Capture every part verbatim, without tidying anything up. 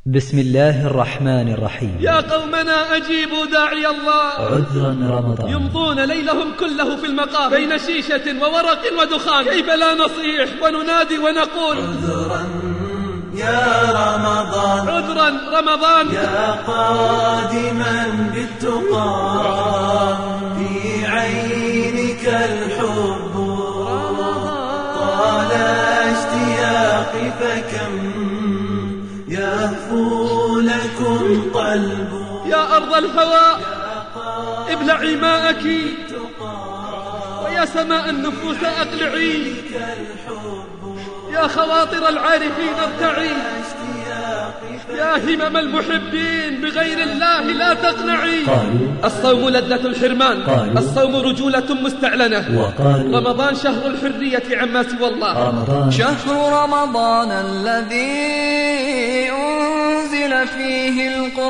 بسم الله الرحمن الرحيم. يا قومنا أجيبوا داعي الله. عذرا رمضان. يمضون ليلهم كله في المقام بين شيشة وورق ودخان، كيف لا نصيح وننادي ونقول عذرا يا رمضان، عذرا رمضان، يا قادما بالتقى في عينك الحب، طال اشتياقي فكم يهفو لكم قلب. يا أرض الهوى ابلعي ماءك، ويا سماء النفوس أقلعي، يا خواطر العارفين ارتعي، يا همم المحبين بغير الله لا تقنعي. الصوم لذة الحرمان، الصوم رجولة مستعلنة، رمضان شهر الحرية عما سوى الله. رمضان شهر رمضان الذي أنزل فيه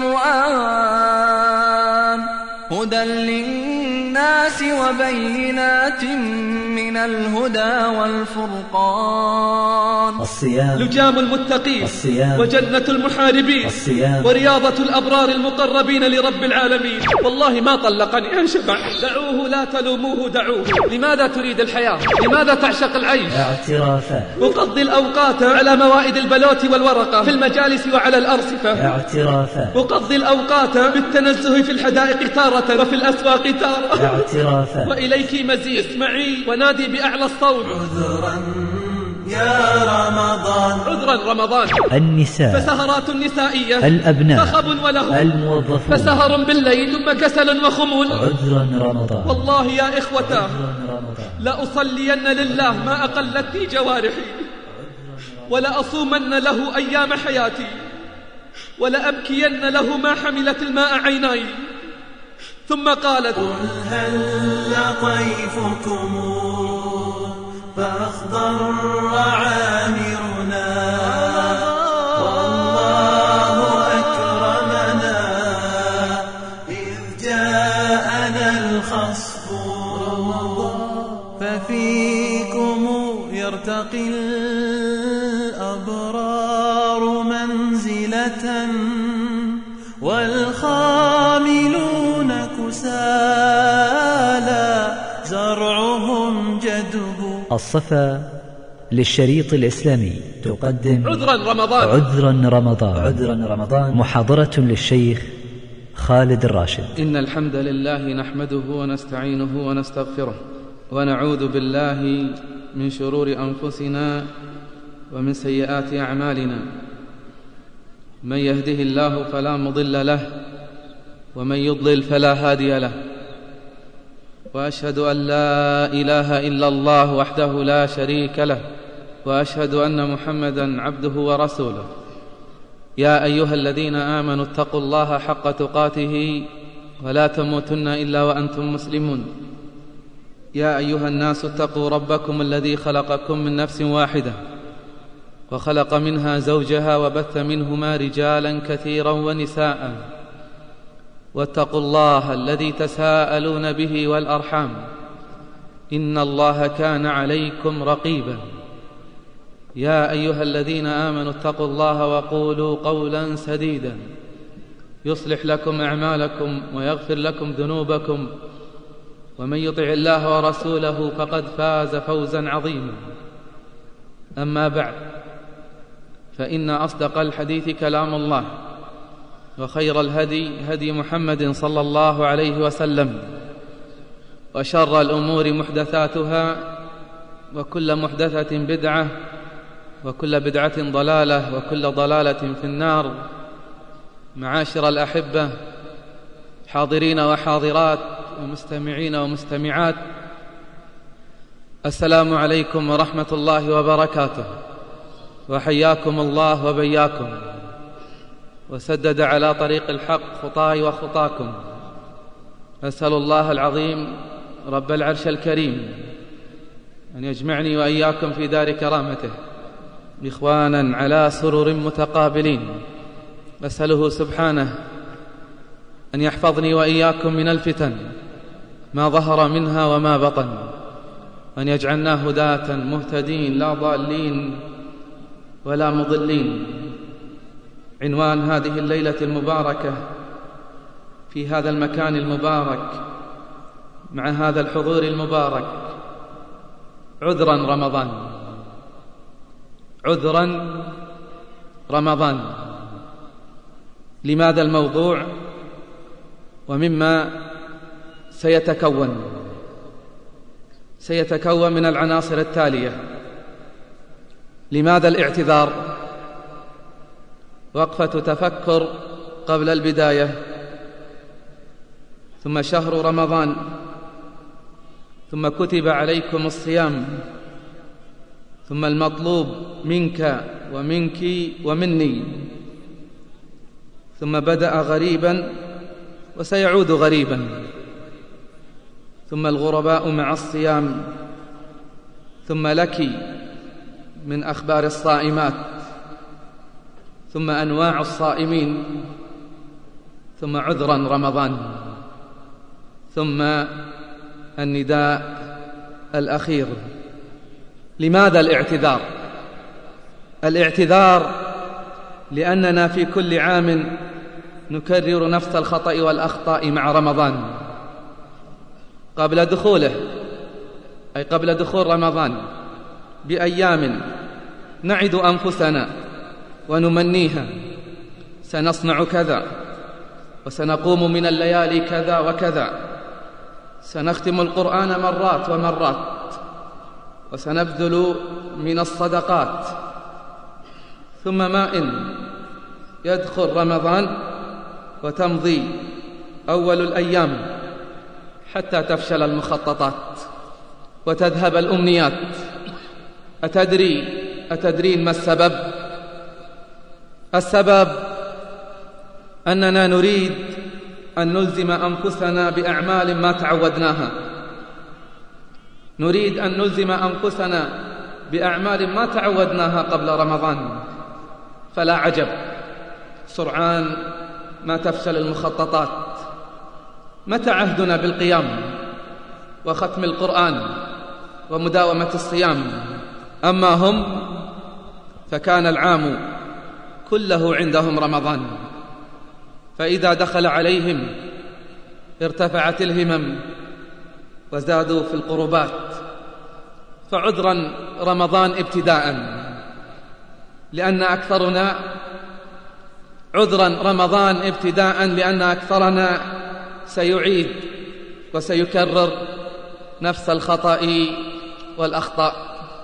القرآن هدى للناس وبينات من الهدى والفرقان. الصيام لجام المتقين، الصيام وجنة المحاربين، الصيام ورياضة الأبرار المقربين لرب العالمين. والله ما طلقني أن شبع، دعوه لا تلوموه دعوه. لماذا تريد الحياة؟ لماذا تعشق العيش؟ اعترافات. أقضي الأوقات على موائد البلوت والورقة في المجالس وعلى الأرصفة. اعترافات. أقضي الأوقات بالتنزه في الحدائق تارة وفي الأسواق تارة. اعترافات. وإليك مزيد، اسمعي ونادي بأعلى الصوت عذرا يا رمضان، عذرا رمضان. النساء، فسهرات نسائية، الأبناء، فخب وله، الموظفون، فسهر بالليل ثم كسل وخمول. عذرا رمضان. والله يا إخوتا عذرا رمضان. لأصلين لله ما أقلتني جوارحي، ولأصومن له أيام حياتي، ولأبكين له ما حملت الماء عيناي. ثم قالت قل هل طيفكم فأخضر عامرنا، والله أكرمنا إذ جاءنا الخصف، ففيكم يرتقي الأبرار منزلة، والخاملون كسالى زرعهم جدب. الصفا للشريط الإسلامي تقدم عذرا رمضان. عذرا رمضان. عذرا رمضان. محاضرة للشيخ خالد الراشد. إن الحمد لله نحمده ونستعينه ونستغفره، ونعوذ بالله من شرور أنفسنا ومن سيئات أعمالنا. من يهده الله فلا مضل له، ومن يضلل فلا هادي له. وأشهد أن لا إله إلا الله وحده لا شريك له، وأشهد أن محمدًا عبده ورسوله. يا أيها الذين آمنوا اتقوا الله حق تقاته ولا تموتن إلا وأنتم مسلمون. يا أيها الناس اتقوا ربكم الذي خلقكم من نفس واحدة، وخلق منها زوجها، وبث منهما رجالا كثيرا ونساء. واتقوا الله الذي تساءلون به والأرحام، إن الله كان عليكم رقيبا. يا أيها الذين آمنوا اتقوا الله وقولوا قولا سديدا يصلح لكم أعمالكم ويغفر لكم ذنوبكم، ومن يطع الله ورسوله فقد فاز فوزا عظيما. أما بعد، فإن أصدق الحديث كلام الله، وخير الهدي هدي محمد صلى الله عليه وسلم، وشر الأمور محدثاتها، وكل محدثة بدعة، وكل بدعة ضلالة، وكل ضلالة في النار. معاشر الأحبة، حاضرين وحاضرات، ومستمعين ومستمعات، السلام عليكم ورحمة الله وبركاته، وحياكم الله وبياكم، وسدد على طريق الحق خطاي وخطاكم. أسأل الله العظيم رب العرش الكريم أن يجمعني وإياكم في دار كرامته إخوانا على سرر متقابلين. أسأله سبحانه أن يحفظني وإياكم من الفتن ما ظهر منها وما بطن، وأن يجعلنا هداة مهتدين لا ضالين ولا مضلين. عنوان هذه الليلة المباركة في هذا المكان المبارك مع هذا الحضور المبارك: عذرا رمضان. عذرا رمضان. لماذا الموضوع ومما سيتكون؟ سيتكون من العناصر التالية: لماذا الاعتذار؟ وقفة تفكر قبل البداية، ثم شهر رمضان، ثم كتب عليكم الصيام، ثم المطلوب منك ومنك ومني، ثم بدأ غريبا وسيعود غريبا، ثم الغرباء مع الصيام، ثم لك من أخبار الصائمات، ثم أنواع الصائمين، ثم عذرا رمضان، ثم النداء الأخير. لماذا الاعتذار؟ الاعتذار لأننا في كل عام نكرر نفس الخطأ والأخطاء مع رمضان قبل دخوله، أي قبل دخول رمضان بأيام نعد أنفسنا ونمنيها: سنصنع كذا، وسنقوم من الليالي كذا وكذا، سنختم القرآن مرات ومرات، وسنبذل من الصدقات. ثم ما إن يدخل رمضان وتمضي أول الأيام حتى تفشل المخططات وتذهب الأمنيات. أتدري أتدرين ما السبب؟ السبب أننا نريد أن نلزم أنفسنا بأعمال ما تعودناها، نريد أن نلزم أنفسنا بأعمال ما تعودناها قبل رمضان، فلا عجب سرعان ما تفشل المخططات. متى عهدنا بالقيام وختم القرآن ومداومة الصيام؟ أما هم فكان العام كله عندهم رمضان، فإذا دخل عليهم ارتفعت الهمم وزادوا في القربات. فعذرا رمضان ابتداء، لأن أكثرنا عذرا رمضان ابتداء لأن أكثرنا سيعيد وسيكرر نفس الخطأ والأخطاء.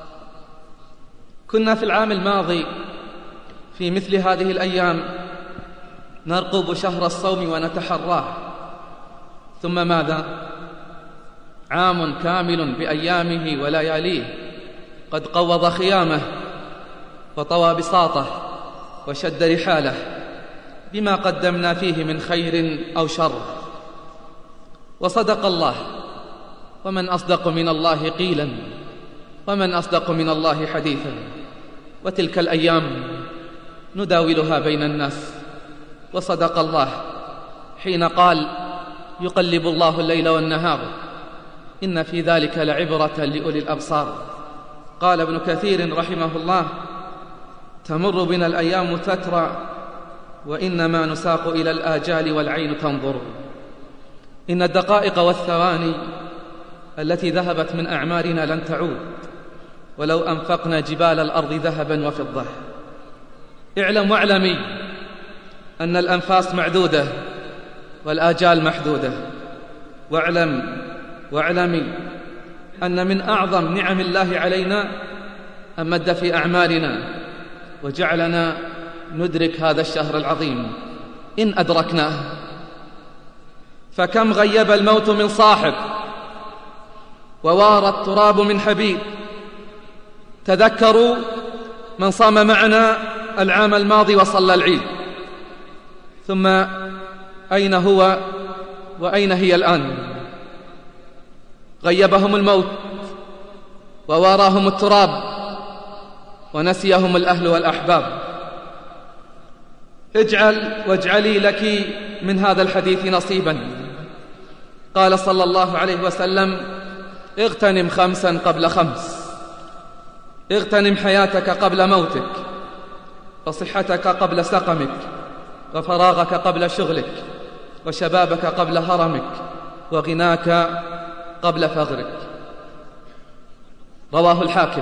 كنا في العام الماضي في مثل هذه الأيام نرقب شهر الصوم ونتحراه، ثم ماذا؟ عام كامل بأيامه ولياليه قد قوض خيامه وطوى بساطه وشد رحاله بما قدمنا فيه من خير أو شر. وصدق الله: ومن أصدق من الله قيلا، ومن أصدق من الله حديثا. وتلك الأيام نداولها بين الناس. وصدق الله حين قال: يقلب الله الليل والنهار إن في ذلك لعبرة لأولي الأبصار. قال ابن كثير رحمه الله: تمر بنا الأيام تترى وإنما نساق إلى الآجال والعين تنظر. إن الدقائق والثواني التي ذهبت من أعمارنا لن تعود ولو أنفقنا جبال الأرض ذهبا وفضة. اعلم واعلمي أن الأنفاس معدودة والآجال محدودة. واعلم واعلمي أن من أعظم نعم الله علينا أن مد في أعمارنا وجعلنا ندرك هذا الشهر العظيم إن أدركناه. فكم غيب الموت من صاحب ووار التراب من حبيب. تذكروا من صام معنا العام الماضي وصلى العيد، ثم أين هو وأين هي الآن؟ غيبهم الموت وواراهم التراب ونسيهم الأهل والأحباب. اجعل واجعلي لك من هذا الحديث نصيبا. قال صلى الله عليه وسلم: اغتنم خمسا قبل خمس، اغتنم حياتك قبل موتك، فصحتك قبل سقمك، وفراغك قبل شغلك، وشبابك قبل هرمك، وغناك قبل فقرك. رواه الحاكم.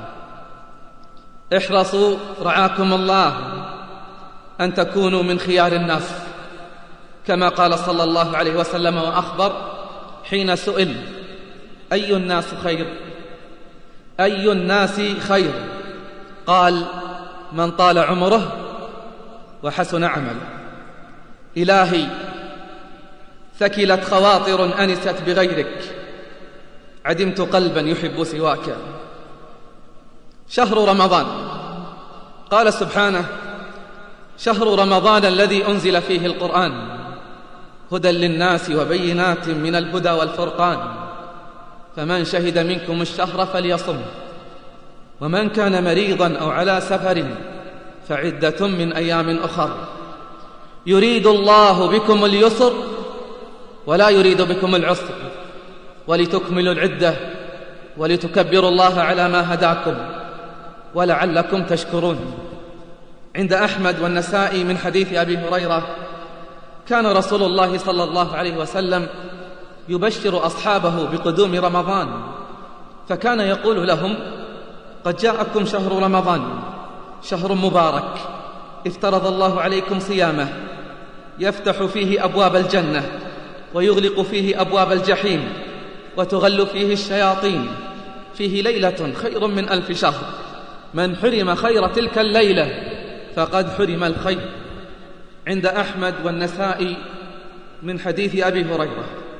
احرصوا رعاكم الله أن تكونوا من خيار الناس، كما قال صلى الله عليه وسلم وأخبر حين سئل: أي الناس خير؟ أي الناس خير؟ قال: من طال عمره وحسن عمله. إلهي، ثكلت خواطر أنست بغيرك، عدمت قلبا يحب سواك. شهر رمضان، قال سبحانه: شهر رمضان الذي أنزل فيه القرآن هدى للناس وبينات من الهدى والفرقان، فمن شهد منكم الشهر فليصم، ومن كان مريضا أو على سفر فعدة من أيام أخر، يريد الله بكم اليسر ولا يريد بكم العسر، ولتكملوا العدة ولتكبروا الله على ما هداكم ولعلكم تشكرون. عند أحمد والنسائي من حديث أبي هريرة: كان رسول الله صلى الله عليه وسلم يبشر أصحابه بقدوم رمضان، فكان يقول لهم: قد جاءكم شهر رمضان، شهر مبارك افترض الله عليكم صيامه، يفتح فيه أبواب الجنة ويغلق فيه أبواب الجحيم، وتغل فيه الشياطين، فيه ليلة خير من ألف شهر، من حرم خير تلك الليلة فقد حرم الخير. عند أحمد والنسائي من حديث أبي هريرة.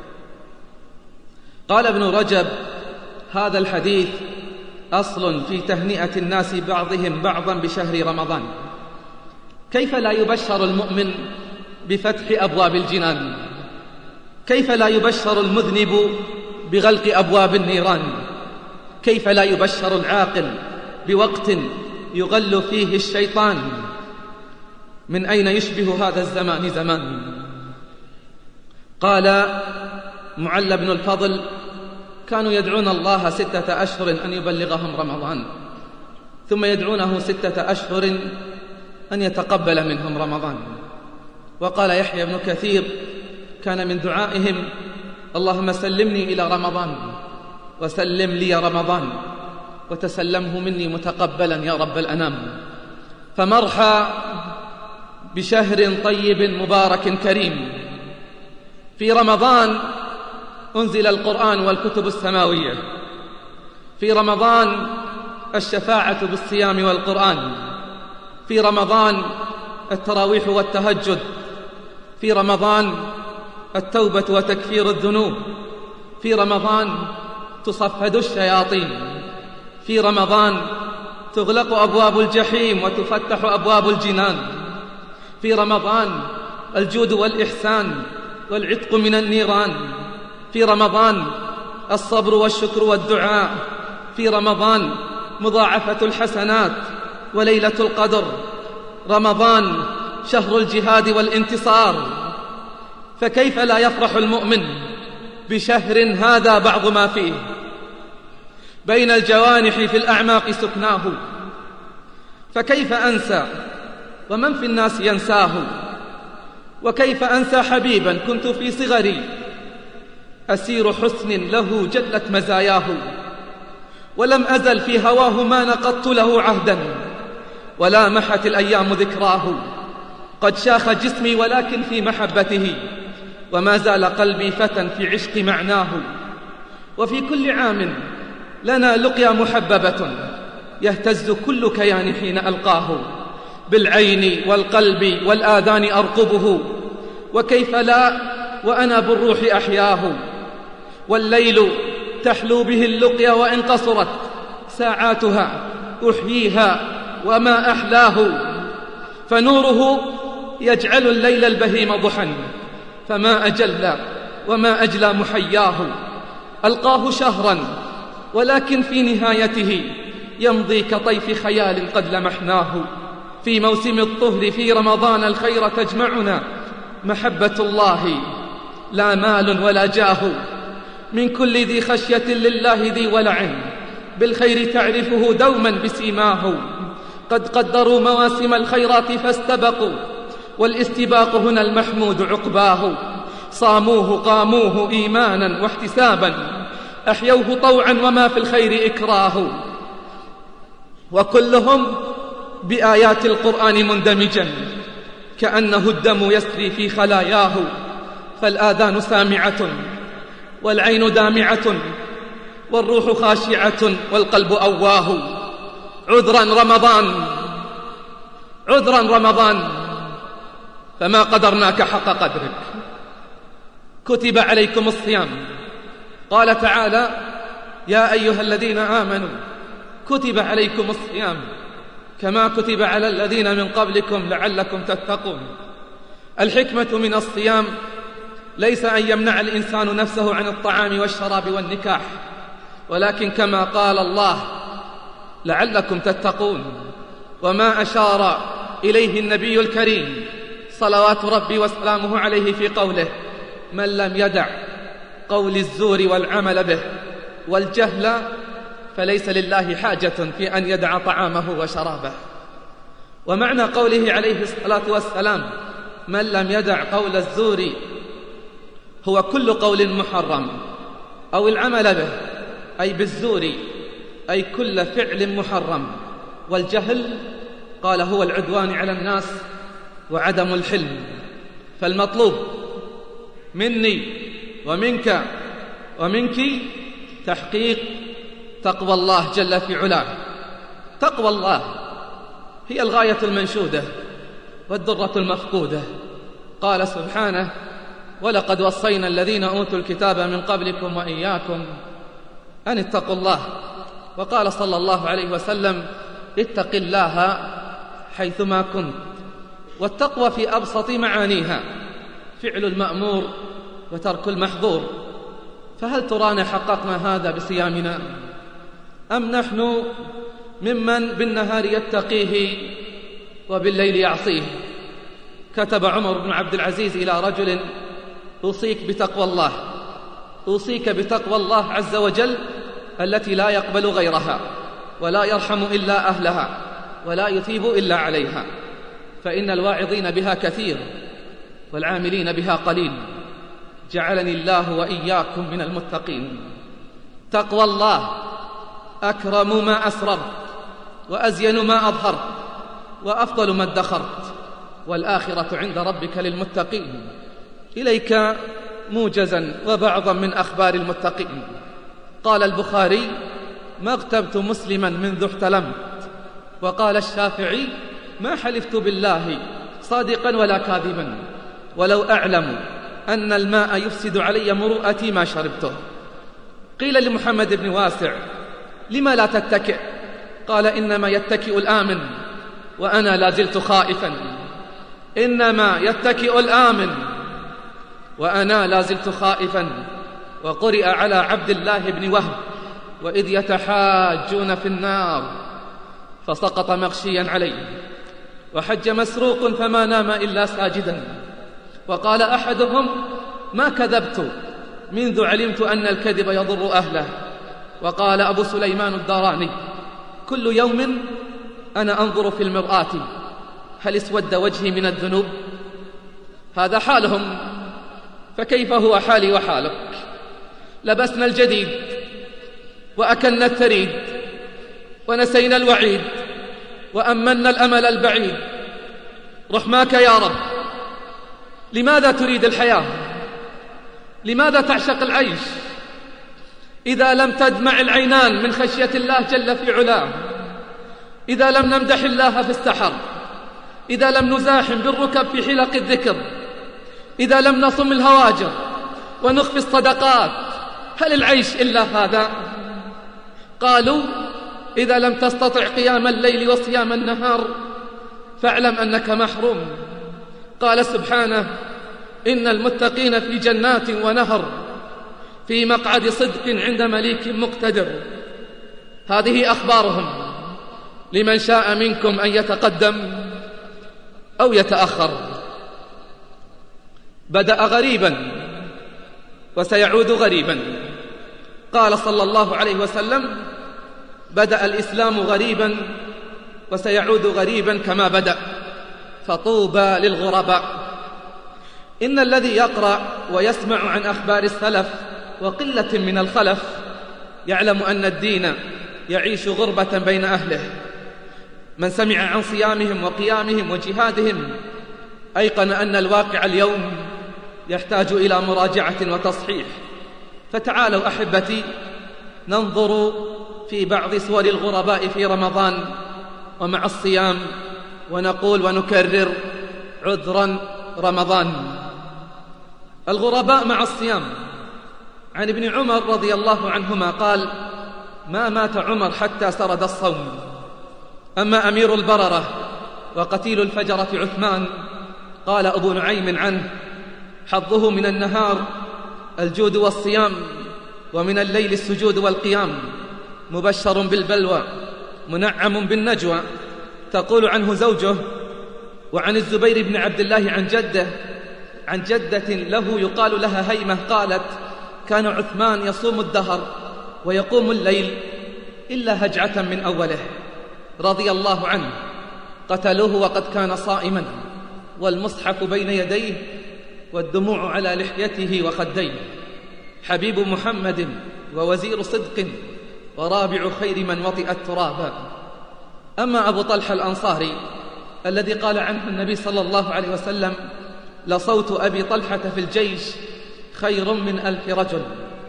قال ابن رجب: هذا الحديث أصل في تهنئة الناس بعضهم بعضا بشهر رمضان. كيف لا يبشر المؤمن بفتح أبواب الجنان؟ كيف لا يبشر المذنب بغلق أبواب النيران؟ كيف لا يبشر العاقل بوقت يغل فيه الشيطان؟ من أين يشبه هذا الزمان زمان؟ قال معل بن الفضل: كانوا يدعون الله ستة أشهر أن يبلغهم رمضان، ثم يدعونه ستة أشهر أن يتقبل منهم رمضان. وقال يحيى بن كثير: كان من دعائهم: اللهم سلمني إلى رمضان وسلم لي رمضان وتسلمه مني متقبلا يا رب الأنام. فمرحى بشهر طيب مبارك كريم. في رمضان أنزل القرآن والكتب السماوية، في رمضان الشفاعة بالصيام والقرآن، في رمضان التراويح والتهجد، في رمضان التوبة وتكفير الذنوب، في رمضان تصفد الشياطين، في رمضان تغلق أبواب الجحيم وتفتح أبواب الجنان، في رمضان الجود والإحسان والعتق من النيران، في رمضان الصبر والشكر والدعاء، في رمضان مضاعفة الحسنات وليلة القدر، رمضان شهر الجهاد والانتصار. فكيف لا يفرح المؤمن بشهر هذا بعض ما فيه؟ بين الجوانح في الأعماق سكناه، فكيف أنسى ومن في الناس ينساه؟ وكيف أنسى حبيبا كنت في صغري أسير حسن له جلت مزاياه، ولم أزل في هواه ما نقضت له عهدا، ولا محت الأيام ذكراه. قد شاخ جسمي ولكن في محبته، وما زال قلبي فتى في عشق معناه. وفي كل عام لنا لقيا محببة يهتز كل كيان حين ألقاه، بالعين والقلب والآذان أرقبه، وكيف لا وأنا بالروح أحياه. والليل تحلو به اللقيا وإن قصرت ساعاتها أحييها وما أحلاه، فنوره يجعل الليل البهيم ضحى، فما أجل وما أجلى محياه. ألقاه شهرا ولكن في نهايته يمضي كطيف خيال قد لمحناه. في موسم الطهر في رمضان الخير تجمعنا، محبة الله لا مال ولا جاه. من كل ذي خشية لله ذي ولع، بالخير تعرفه دوما بسيماه. قد قدروا مواسم الخيرات فاستبقوا، والاستباق هنا المحمود عقباه. صاموه قاموه إيمانا واحتسابا، أحيوه طوعا وما في الخير إكراه. وكلهم بآيات القرآن مندمجا، كأنه الدم يسري في خلاياه. فالآذان سامعة والعين دامعة والروح خاشعة والقلب أواه. عذرا رمضان عذرا رمضان فما قدرناك حق قدرك. كتب عليكم الصيام، قال تعالى: يا أيها الذين آمنوا كتب عليكم الصيام كما كتب على الذين من قبلكم لعلكم تتقون. الحكمة من الصيام ليس أن يمنع الإنسان نفسه عن الطعام والشراب والنكاح، ولكن كما قال الله: لعلكم تتقون. وما أشار إليه النبي الكريم صلوات ربي وسلامه عليه في قوله: من لم يدع قول الزور والعمل به والجهل فليس لله حاجة في أن يدع طعامه وشرابه. ومعنى قوله عليه الصلاة والسلام: من لم يدع قول الزور، هو كل قول محرم أو العمل به، أي بالزور، أي كل فعل محرم. والجهل قال هو العدوان على الناس وعدم الحلم. فالمطلوب مني ومنك ومنك تحقيق تقوى الله جل في علاه. تقوى الله هي الغاية المنشودة والدرة المفقودة. قال سبحانه: ولقد وصينا الذين أوتوا الكتاب من قبلكم وإياكم أن اتقوا الله. وقال صلى الله عليه وسلم: اتق الله حيثما كنت. والتقوى في أبسط معانيها فعل المأمور وترك المحظور. فهل ترانا حققنا هذا بصيامنا، أم نحن ممن بالنهار يتقيه وبالليل يعصيه؟ كتب عمر بن عبد العزيز إلى رجل: أوصيك بتقوى الله، أوصيك بتقوى الله عز وجل التي لا يقبل غيرها ولا يرحم إلا أهلها ولا يثيب إلا عليها، فإن الواعظين بها كثير والعاملين بها قليل. جعلني الله وإياكم من المتقين. تقوى الله أكرم ما أسررت وأزين ما أظهرت وأفضل ما ادخرت، والآخرة عند ربك للمتقين. إليك موجزا وبعضا من أخبار المتقين. قال البخاري: ما اغتبت مسلما منذ احتلمت. وقال الشافعي: ما حلفت بالله صادقا ولا كاذبا، ولو أعلم أن الماء يفسد علي مروءتي ما شربته. قيل لمحمد بن واسع: لما لا تتكئ؟ قال: إنما يتكئ الآمن وأنا لا زلت خائفا. إنما يتكئ الآمن وأنا لا زلت خائفا. وقرئ على عبد الله بن وهب: وإذ يتحاجون في النار فسقط مغشيا عليه. وحج مسروق فما نام إلا ساجدا. وقال أحدهم: ما كذبت منذ علمت أن الكذب يضر أهله. وقال أبو سليمان الداراني: كل يوم أنا أنظر في المرآة هل اسود وجهي من الذنوب؟ هذا حالهم، فكيف هو حالي وحالك؟ لبسنا الجديد وأكلنا الثريد ونسينا الوعيد وأمنا الأمل البعيد. رحماك يا رب، لماذا تريد الحياة؟ لماذا تعشق العيش إذا لم تدمع العينان من خشية الله جل في علاه؟ إذا لم نمدح الله في السحر، إذا لم نزاحم بالركب في حلق الذكر، إذا لم نصم الهواجر ونخفي الصدقات، هل العيش إلا هذا؟ قالوا: إذا لم تستطع قيام الليل وصيام النهار فاعلم أنك محروم. قال سبحانه: إن المتقين في جنات ونهر في مقعد صدق عند مليك مقتدر. هذه أخبارهم لمن شاء منكم أن يتقدم أو يتأخر. بدأ غريبا وسيعود غريبا. قال صلى الله عليه وسلم: بدأ الإسلام غريبا وسيعود غريبا كما بدأ، فطوبى للغرباء. إن الذي يقرأ ويسمع عن أخبار السلف وقلة من الخلف يعلم أن الدين يعيش غربة بين أهله. من سمع عن صيامهم وقيامهم وجهادهم أيقن أن الواقع اليوم يحتاج إلى مراجعة وتصحيح. فتعالوا أحبتي ننظر في بعض صور الغرباء في رمضان ومع الصيام، ونقول ونكرر: عذرا رمضان. الغرباء مع الصيام. عن ابن عمر رضي الله عنهما قال: ما مات عمر حتى سرد الصوم. أما أمير البررة وقتيل الفجرة عثمان، قال أبو نعيم عنه: حظه من النهار الجود والصيام، ومن الليل السجود والقيام، مبشر بالبلوى منعم بالنجوى. تقول عنه زوجه. وعن الزبير بن عبد الله عن جده عن جدة له يقال لها هيمة قالت: كان عثمان يصوم الدهر ويقوم الليل إلا هجعة من أوله، رضي الله عنه. قتلوه وقد كان صائما، والمصحف بين يديه والدموع على لحيته وخديه. حبيب محمد ووزير صدق ورابع خير من وطئ التراب. أما أبو طلحة الأنصاري الذي قال عنه النبي صلى الله عليه وسلم: لصوت أبي طلحة في الجيش خير من ألف رجل.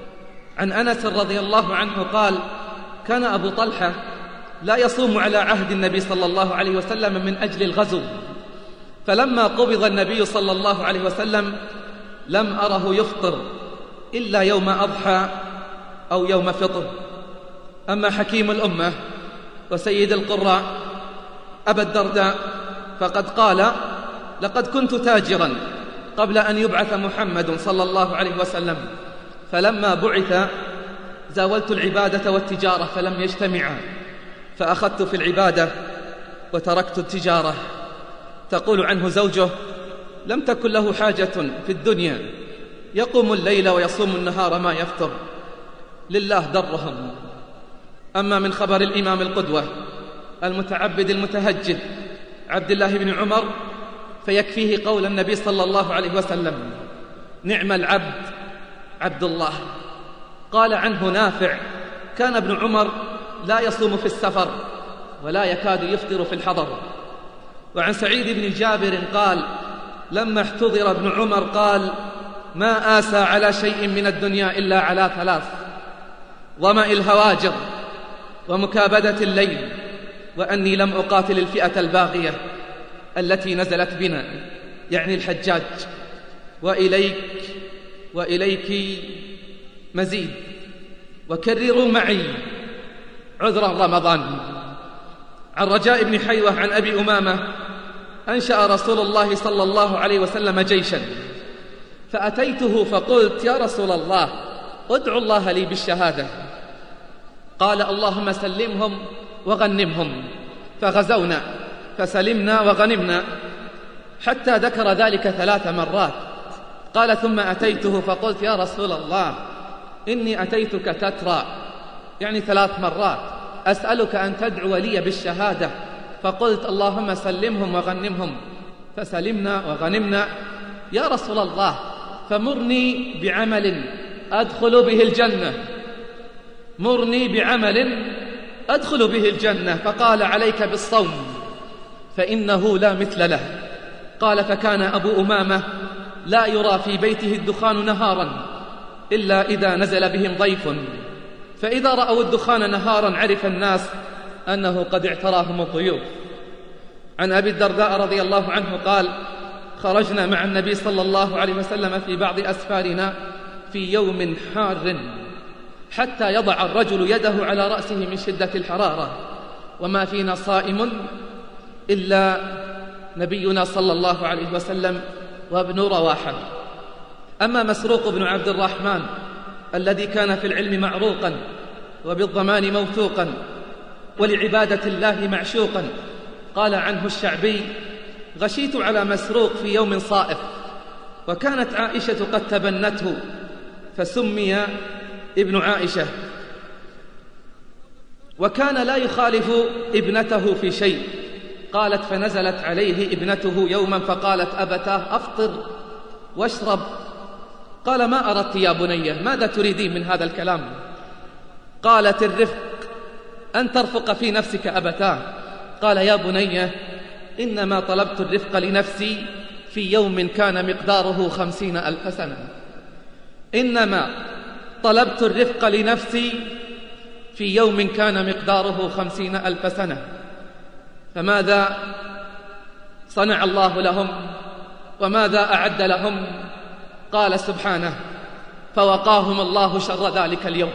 عن أنس رضي الله عنه قال: كان أبو طلحة لا يصوم على عهد النبي صلى الله عليه وسلم من أجل الغزو، فلما قبض النبي صلى الله عليه وسلم لم أره يفطر إلا يوم أضحى أو يوم فطر. أما حكيم الأمة وسيد القراء أبا الدرداء فقد قال: لقد كنت تاجرا قبل أن يبعث محمد صلى الله عليه وسلم، فلما بعث زاولت العبادة والتجارة فلم يجتمعا، فأخذت في العبادة وتركت التجارة. تقول عنه زوجه: لم تكن له حاجة في الدنيا، يقوم الليل ويصوم النهار ما يفطر، لله درهم. أما من خبر الإمام القدوة المتعبد المتهجد عبد الله بن عمر فيكفيه قول النبي صلى الله عليه وسلم: نعم العبد عبد الله. قال عنه نافع: كان ابن عمر لا يصوم في السفر ولا يكاد يفطر في الحضر. وعن سعيد بن جابر قال: لما احتضر ابن عمر قال: ما آسى على شيء من الدنيا إلا على ثلاث: ظمأ الهواجر، ومكابدة الليل، وأني لم أقاتل الفئة الباغية التي نزلت بنا، يعني الحجاج. وإليك وإليك مزيد، وكرروا معي عذرا رمضان. عن رجاء بن حيوة عن أبي أمامة: أنشأ رسول الله صلى الله عليه وسلم جيشا، فأتيته فقلت: يا رسول الله ادعو الله لي بالشهادة. قال: اللهم سلمهم وغنمهم. فغزونا فسلمنا وغنمنا، حتى ذكر ذلك ثلاث مرات. قال: ثم أتيته فقلت: يا رسول الله إني أتيتك تترى، يعني ثلاث مرات، أسألك أن تدعو لي بالشهادة. فقلت: اللهم سلمهم وغنمهم. فسلمنا وغنمنا. يا رسول الله فمرني بعمل أدخل به الجنة، مرني بعمل أدخل به الجنة. فقال: عليك بالصوم فإنه لا مثل له. قال: فكان أبو أمامة لا يرى في بيته الدخان نهارا إلا إذا نزل بهم ضيف، فإذا رأوا الدخان نهارا عرف الناس أنه قد اعتراهم الضيوف. عن أبي الدرداء رضي الله عنه قال: خرجنا مع النبي صلى الله عليه وسلم في بعض أسفارنا في يوم حار، حتى يضع الرجل يده على رأسه من شدة الحرارة، وما فينا صائم إلا نبينا صلى الله عليه وسلم وابن رواحة. أما مسروق بن عبد الرحمن الذي كان في العلم معروقا وبالضمان موثوقا ولعبادة الله معشوقا، قال عنه الشعبي: غشيت على مسروق في يوم صائف، وكانت عائشة قد تبنته فسمي ابن عائشة. وكان لا يخالف ابنته في شيء. قالت فنزلت عليه ابنته يوما فقالت أبتاه أفطر واشرب. قال ما أردت يا بنية؟ ماذا تريدين من هذا الكلام؟ قالت الرفق، أن ترفق في نفسك أبتاه. قال يا بنية إنما طلبت الرفق لنفسي في يوم كان مقداره خمسين ألف سنة. إنما طلبت الرفق لنفسي في يوم كان مقداره خمسين ألف سنة. فماذا صنع الله لهم وماذا أعد لهم؟ قال سبحانه فوقاهم الله شر ذلك اليوم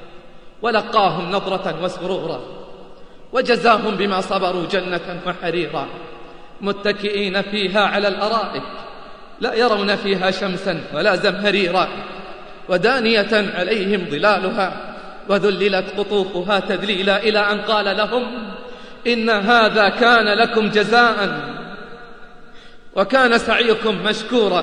ولقاهم نضرة وسرورا وجزاهم بما صبروا جنة وحريرا متكئين فيها على الأرائك لا يرون فيها شمسا ولا زمهريرا ودانية عليهم ظلالها وذللت قطوفها تذليلا، إلى أن قال لهم إن هذا كان لكم جزاء وكان سعيكم مشكورا.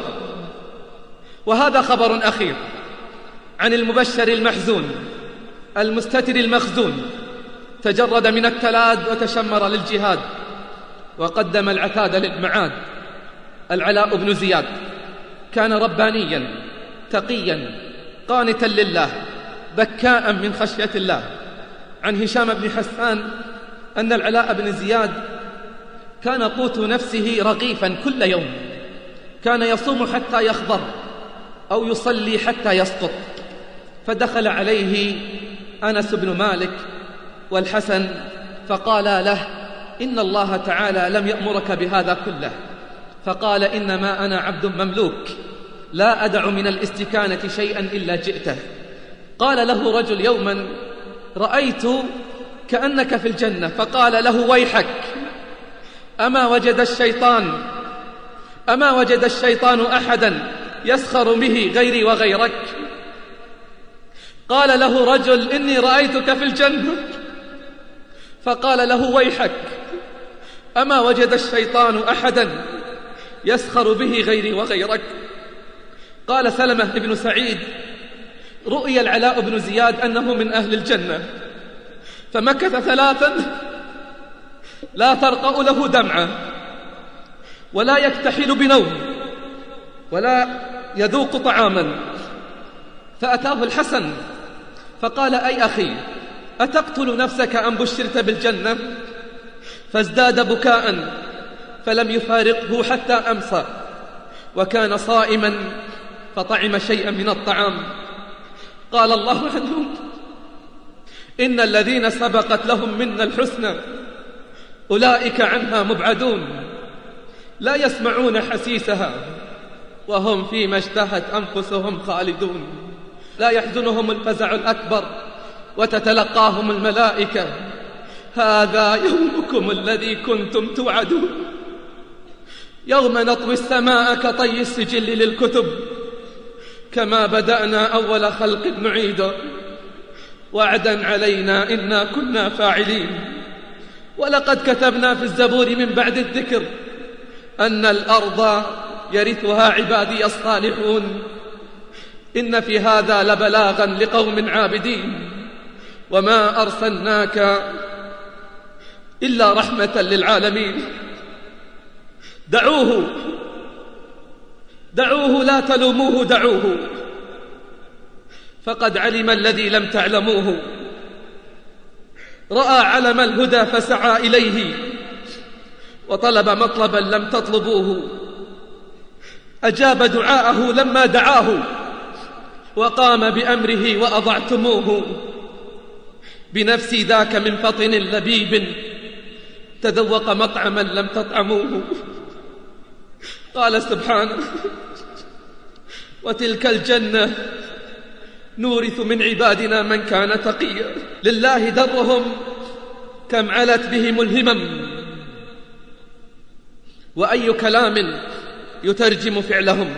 وهذا خبر أخير عن المبشر المحزون المستتر المخزون، تجرد من التلاد وتشمر للجهاد وقدم العتاد للمعاد. العلاء بن زياد كان ربانيا تقيا قانتا لله بكاء من خشية الله. عن هشام بن حسان أن العلاء بن زياد كان قوت نفسه رغيفا كل يوم، كان يصوم حتى يخضر أو يصلي حتى يسقط. فدخل عليه أنس بن مالك والحسن فقال له إن الله تعالى لم يأمرك بهذا كله. فقال إنما أنا عبد مملوك لا أدع من الاستكانة شيئا إلا جئته. قال له رجل يوما رأيت كأنك في الجنة. فقال له ويحك أما وجد الشيطان أما وجد الشيطان أحدا يسخر به غيري وغيرك؟ قال له رجل إني رأيتك في الجنة. فقال له ويحك أما وجد الشيطان أحدا يسخر به غيري وغيرك؟ قال سلمة بن سعيد رؤي العلاء بن زياد أنه من أهل الجنة، فمكث ثلاثا لا ترقأ له دمعة ولا يكتحل بنوم ولا يذوق طعاما. فأتاه الحسن فقال أي أخي أتقتل نفسك أم بشرت بالجنة؟ فازداد بكاء فلم يفارقه حتى أمسى، وكان صائما فطعم شيئا من الطعام. قال الله عنهم إن الذين سبقت لهم منا الحسنى أولئك عنها مبعدون لا يسمعون حسيسها وهم فيما اشتهت أنفسهم خالدون. لا يحزنهم الفزع الأكبر وتتلقاهم الملائكة هذا يومكم الذي كنتم توعدون. يوم نطوي السماء كطي السجل للكتب كما بدأنا أول خلق نعيده وعدا علينا إنا كنا فاعلين. ولقد كتبنا في الزبور من بعد الذكر أن الأرض يرثها عبادي الصالحون إن في هذا لبلاغا لقوم عابدين وما أرسلناك إلا رحمة للعالمين. دعوه دعوه لا تلوموه دعوه فقد علم الذي لم تعلموه. رأى علم الهدى فسعى إليه وطلب مطلبا لم تطلبوه. أجاب دعاءه لما دعاه وقام بأمره وأضعتموه. بنفسي ذاك من فطن لبيب تذوق مطعما لم تطعموه. قال سبحانه وتلك الجنة نورث من عبادنا من كان تقيا. لله درهم كم علت بهم الهمم وأي كلام يترجم فعلهم.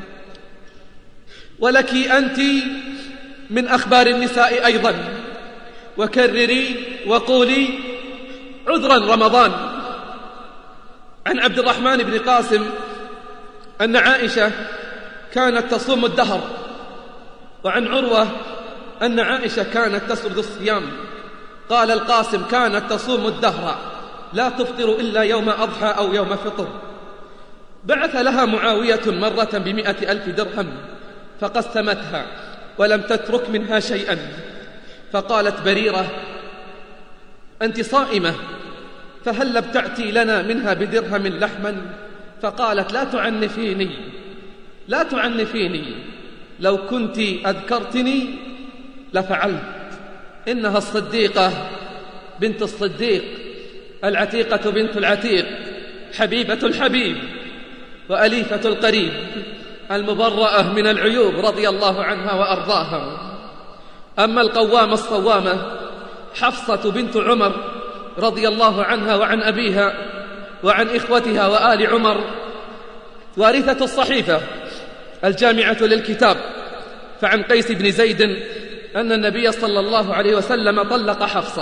ولك أنت من أخبار النساء أيضا وكرري وقولي عذرا رمضان. عن عبد الرحمن بن قاسم أن عائشة كانت تصوم الدهر، وعن عروة أن عائشة كانت تسرد الصيام. قال القاسم: كانت تصوم الدهر لا تفطر إلا يوم أضحى أو يوم فطر. بعث لها معاوية مرة بمئة ألف درهم فقسمتها ولم تترك منها شيئا، فقالت بريرة: أنت صائمة، فهل ابتعتي لنا منها بدرهم لحما؟ فقالت: لا تعنفيني لا تعنفيني، لو كنت أذكرتني لفعلت. إنها الصديقة بنت الصديق، العتيقة بنت العتيق، حبيبة الحبيب وأليفة القريب، المبرأة من العيوب رضي الله عنها وأرضاها. أما القوامة الصوامة حفصة بنت عمر رضي الله عنها وعن أبيها وعن إخوتها وآل عمر، وارثة الصحيفة الجامعة للكتاب، فعن قيس بن زيد أن النبي صلى الله عليه وسلم طلق حفصة،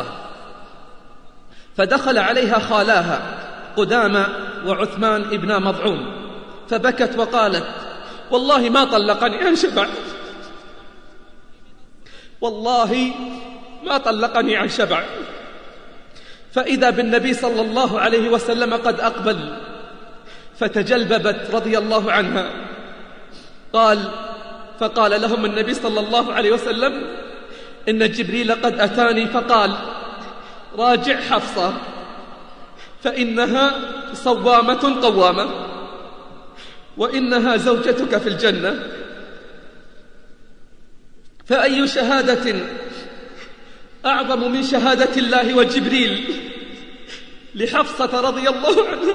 فدخل عليها خالاها قدامى وعثمان ابن مضعون، فبكت وقالت: والله ما طلقني عن شبع، والله ما طلقني عن شبع. فإذا بالنبي صلى الله عليه وسلم قد أقبل، فتجلببت رضي الله عنها. قال فقال لهم النبي صلى الله عليه وسلم: إن جبريل قد أتاني فقال: راجع حفصة فإنها صوامة قوامة، وإنها زوجتك في الجنة. فأي شهادة أعظم من شهادة الله وجبريل لحفصة رضي الله عنها،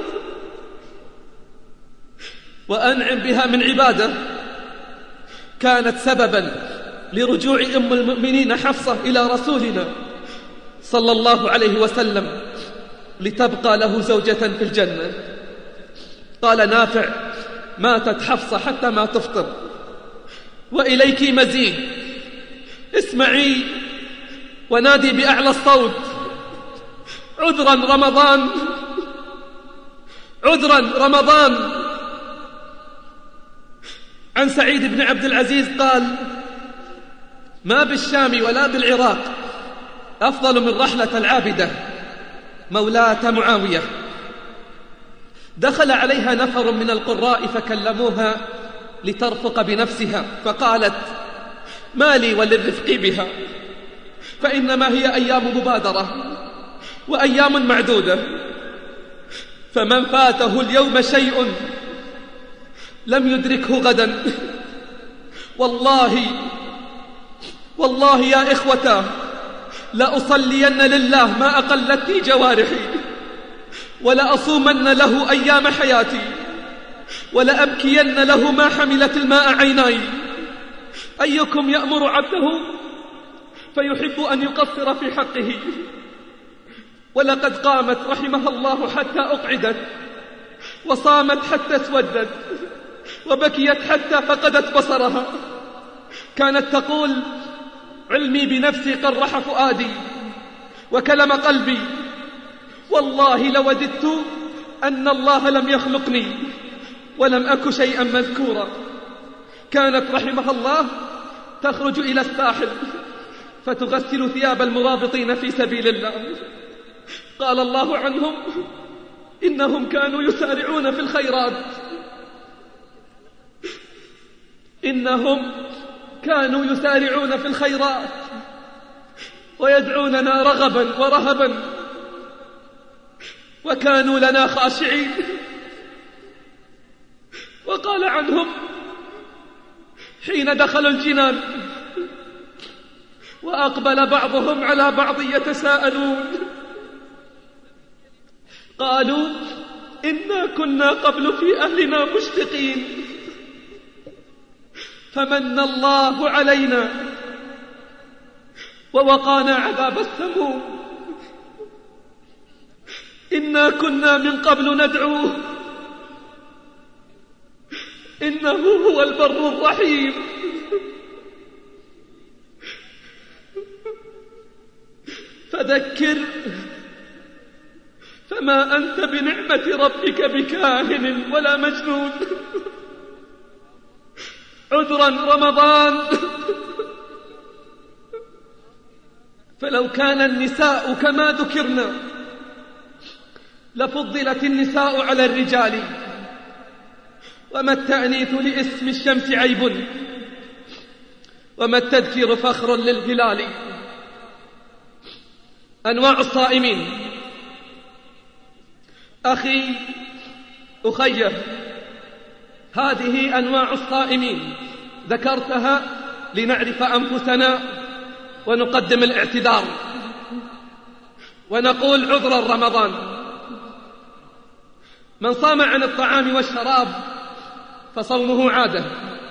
وأنعم بها من عبادة كانت سببا لرجوع أم المؤمنين حفصة إلى رسولنا صلى الله عليه وسلم لتبقى له زوجة في الجنة. قال نافع: ماتت حفصة حتى ما تفطر. وإليك مزيد، اسمعي ونادي بأعلى الصوت: عذرا رمضان، عذرا رمضان. عن سعيد بن عبد العزيز قال: ما بالشام ولا بالعراق أفضل من رحلة العابدة مولاة معاوية. دخل عليها نفر من القراء فكلموها لترفق بنفسها، فقالت: ما لي وللرفق بها، فإنما هي أيام مبادرة وأيام معدودة، فمن فاته اليوم شيء لم يدركه غدا. والله والله يا إخوة لأصلين لله ما أقلتني جوارحي، ولأصومن له أيام حياتي، ولأبكين له ما حملت الماء عيناي. أيكم يأمر عبده فيحب أن يقصر في حقه؟ ولقد قامت رحمها الله حتى أقعدت، وصامت حتى اسودت، وبكيت حتى فقدت بصرها. كانت تقول: علمي بنفسي قرح فؤادي وكلم قلبي، والله لوددت أن الله لم يخلقني ولم أك شيئا مذكورا. كانت رحمها الله تخرج إلى الساحل فتغسل ثياب المرابطين في سبيل الله. قال الله عنهم: إنهم كانوا يسارعون في الخيرات، إنهم كانوا يسارعون في الخيرات ويدعوننا رغبا ورهبا، وكانوا لنا خاشعين. وقال عنهم: حين دخلوا الجنان وأقبل بعضهم على بعض يتساءلون، قالوا: إنا كنا قبل في أهلنا مشفقين، فمن الله علينا ووقانا عذاب السموم. إنا كنا من قبل ندعوه إنه هو البر الرحيم. فذكر فما أنت بنعمة ربك بكاهن ولا مجنون. عذرا رمضان، فلو كان النساء كما ذكرنا لفضلت النساء على الرجال، وما التأنيث لاسم الشمس عيب، وما التذكير فخر للهلال. أنواع الصائمين. أخي أخيه، هذه أنواع الصائمين ذكرتها لنعرف أنفسنا ونقدم الاعتذار ونقول عذرا رمضان. من صام عن الطعام والشراب فصومه عادة،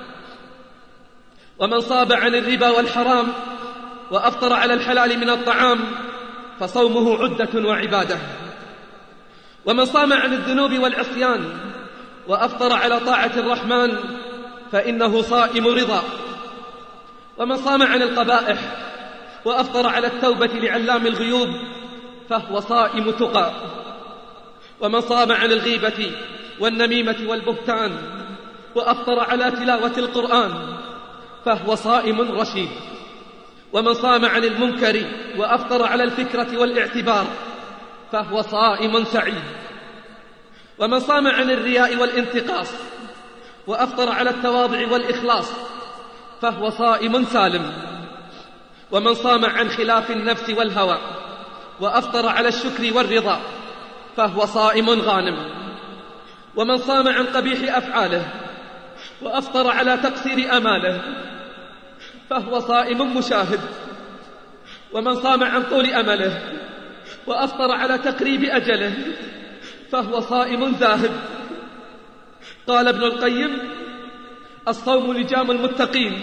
ومن صام عن الربا والحرام وأفطر على الحلال من الطعام فصومه عدة وعبادة، ومن صام عن الذنوب والعصيان وأفطر على طاعة الرحمن فإنه صائم رضا، ومن صام عن القبائح وأفطر على التوبة لعلام الغيوب فهو صائم تقى، ومن صام عن الغيبة والنميمة والبهتان وأفطر على تلاوة القرآن فهو صائم رشيد، ومن صام عن المنكر وأفطر على الفكرة والاعتبار فهو صائم سعيد، ومن صام عن الرياء والانتقاص وأفطر على التواضع والإخلاص فهو صائم سالم، ومن صام عن خلاف النفس والهوى وأفطر على الشكر والرضا فهو صائم غانم، ومن صام عن قبيح أفعاله وأفطر على تقصير أماله فهو صائم مشاهد، ومن صام عن طول أمله وأفطر على تقريب أجله فهو صائم زاهد. قال ابن القيم: الصوم لجام المتقين،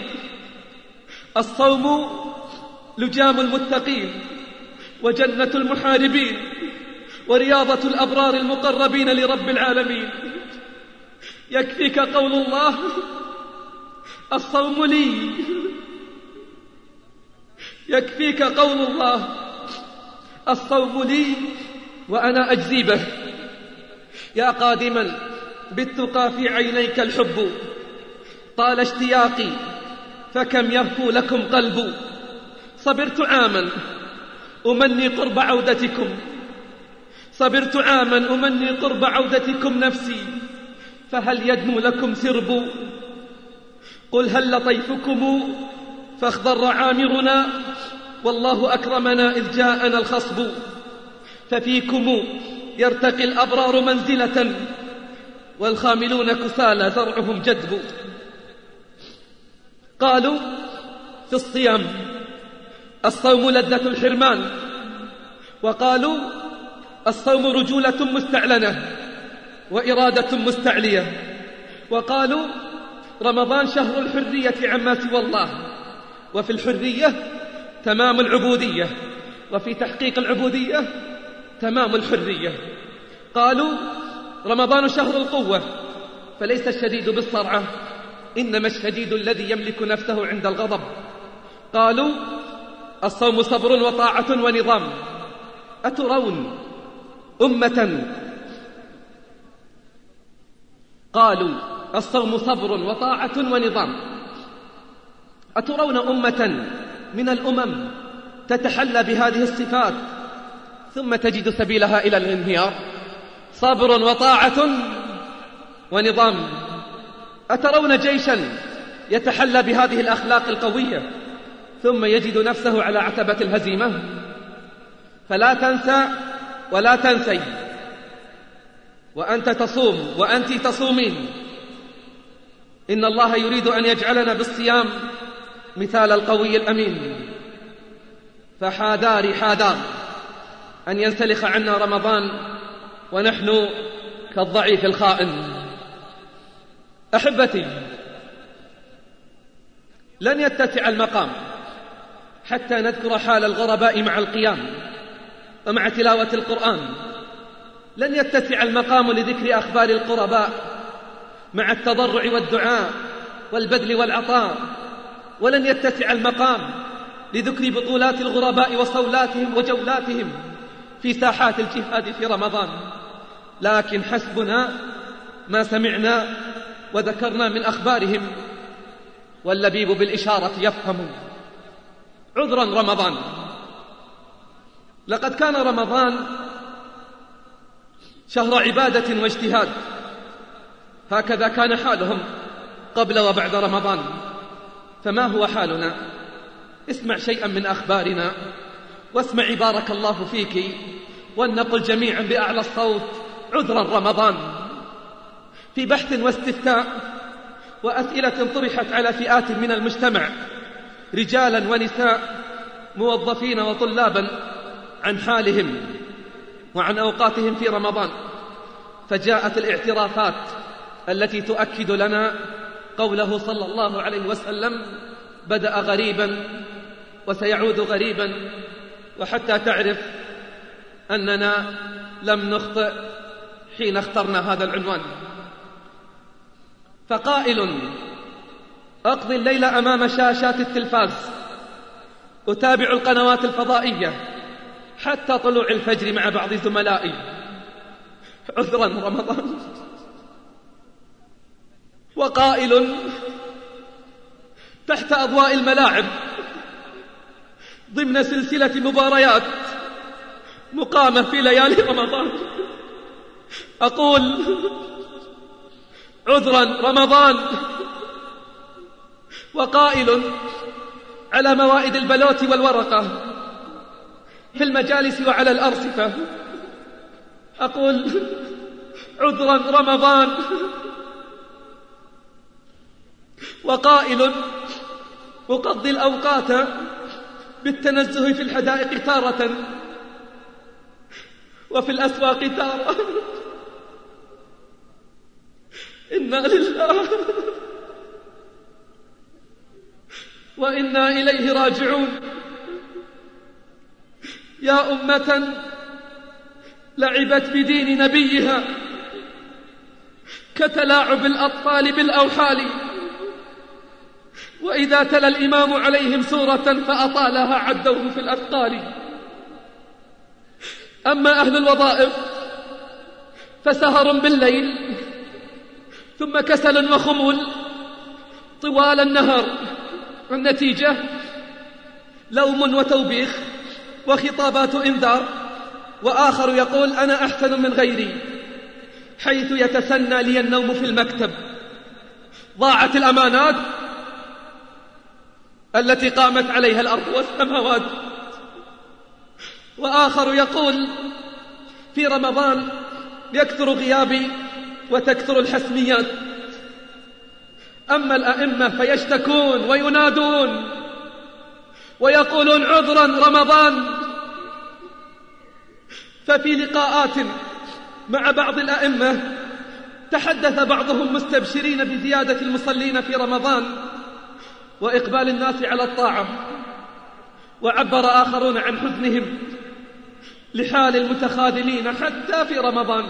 الصوم لجام المتقين وجنة المحاربين ورياضة الأبرار المقربين لرب العالمين. يكفيك قول الله: الصوم لي. يكفيك قول الله: الصوم لي وأنا أجزي به. يا قادما بالتقى في عينيك الحب، طال اشتياقي فكم يهفو لكم قلب. صبرت عاما أمني قرب عودتكم، صبرت عاما أمني قرب عودتكم نفسي، فهل يدنو لكم سرب؟ قل هل لطيفكم فاخضر عامرنا، والله أكرمنا إذ جاءنا الخصب. ففيكم يرتقي الأبرار منزلة، والخاملون كسالى زرعهم جدب. قالوا في الصيام: الصوم لذة الحرمان، وقالوا: الصوم رجولة مستعلنة وإرادة مستعلية، وقالوا: رمضان شهر الحرية عما سوى الله، وفي الحرية تمام العبودية، وفي تحقيق العبودية تمام الحرية. قالوا: رمضان شهر القوة، فليس الشديد بالصرعة، إنما الشديد الذي يملك نفسه عند الغضب. قالوا: الصوم صبر وطاعة ونظام. أترون أمة قالوا: الصوم صبر وطاعة ونظام. أترون أمة من الأمم تتحلى بهذه الصفات ثم تجد سبيلها إلى الانهيار؟ صبر وطاعة ونظام. أترون جيشا يتحلى بهذه الأخلاق القوية ثم يجد نفسه على عتبة الهزيمة؟ فلا تنسى ولا تنسي، وأنت تصوم وأنت تصومين، إن الله يريد أن يجعلنا بالصيام مثال القوي الأمين. فحادار حادار أن ينسلخ عنا رمضان ونحن كالضعيف الخائن. أحبتي، لن يتسع المقام حتى نذكر حال الغرباء مع القيام ومع تلاوة القرآن. لن يتسع المقام لذكر أخبار القرباء مع التضرع والدعاء والبذل والعطاء، ولن يتسع المقام لذكر بطولات الغرباء وصولاتهم وجولاتهم في ساحات الجهاد في رمضان. لكن حسبنا ما سمعنا وذكرنا من أخبارهم، واللبيب بالإشارة يفهم. عذرا رمضان، لقد كان رمضان شهر عبادة واجتهاد، هكذا كان حالهم قبل وبعد رمضان. فما هو حالنا؟ اسمع شيئا من أخبارنا واسمعي بارك الله فيك، ولنقل جميعا بأعلى الصوت عذرا رمضان. في بحث واستفتاء وأسئلة طرحت على فئات من المجتمع رجالا ونساء موظفين وطلابا عن حالهم وعن أوقاتهم في رمضان، فجاءت الاعترافات التي تؤكد لنا قوله صلى الله عليه وسلم: بدأ غريبا وسيعود غريبا، وحتى تعرف أننا لم نخطئ حين اخترنا هذا العنوان. فقائل: أقضي الليل أمام شاشات التلفاز، أتابع القنوات الفضائية حتى طلوع الفجر مع بعض زملائي، عذرا رمضان. وقائل: تحت أضواء الملاعب ضمن سلسلة مباريات مقامة في ليالي رمضان، أقول عذرا رمضان. وقائل: على موائد البلوت والورقة في المجالس وعلى الأرصفة، أقول عذرا رمضان. وقائل: أقضي الأوقات بالتنزه في الحدائق تارة وفي الأسواق تارة، إنا لله وإنا إليه راجعون. يا أمة لعبت بدين نبيها كتلاعب الأطفال بالأوحال، وإذا تلا الإمام عليهم سورة فأطالها عدوه في الأثقال. أما أهل الوظائف فسهر بالليل ثم كسل وخمول طوال النهار، النتيجة لوم وتوبيخ وخطابات إنذار، وآخر يقول أنا أحسن من غيري، حيث يتسنى لي النوم في المكتب. ضاعت الأمانات التي قامت عليها الأرض والسماوات. وآخر يقول في رمضان يكثر غيابي وتكثر الحسميات. أما الأئمة فيشتكون وينادون ويقولون عذرا رمضان. ففي لقاءات مع بعض الأئمة تحدث بعضهم مستبشرين بزيادة المصلين في رمضان وإقبال الناس على الطاعة، وعبر آخرون عن حزنهم لحال المتخاذلين حتى في رمضان.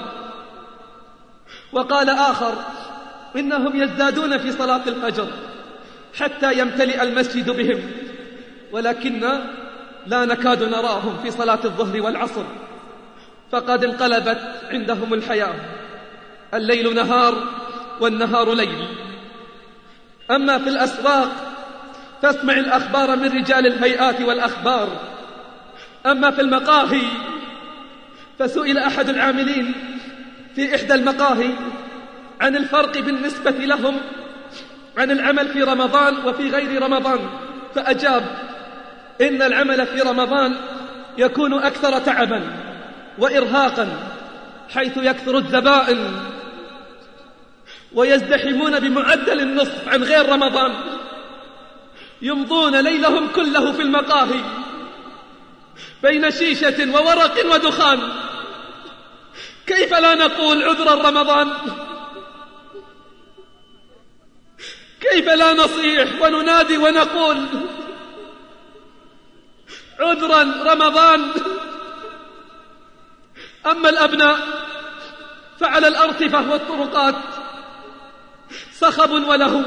وقال آخر إنهم يزدادون في صلاة الفجر حتى يمتلئ المسجد بهم، ولكن لا نكاد نراهم في صلاة الظهر والعصر، فقد انقلبت عندهم الحياة، الليل نهار والنهار ليل. أما في الأسواق فاسمع الأخبار من رجال الهيئات والأخبار. أما في المقاهي فسئل أحد العاملين في إحدى المقاهي عن الفرق بالنسبة لهم عن العمل في رمضان وفي غير رمضان، فأجاب إن العمل في رمضان يكون أكثر تعبا وإرهاقا، حيث يكثر الزبائن ويزدحمون بمعدل النصف عن غير رمضان، يمضون ليلهم كله في المقاهي بين شيشة وورق ودخان. كيف لا نقول عذرا رمضان؟ كيف لا نصيح وننادي ونقول عذرا رمضان؟ أما الأبناء فعلى الأرصفة والطرقات صخب وله،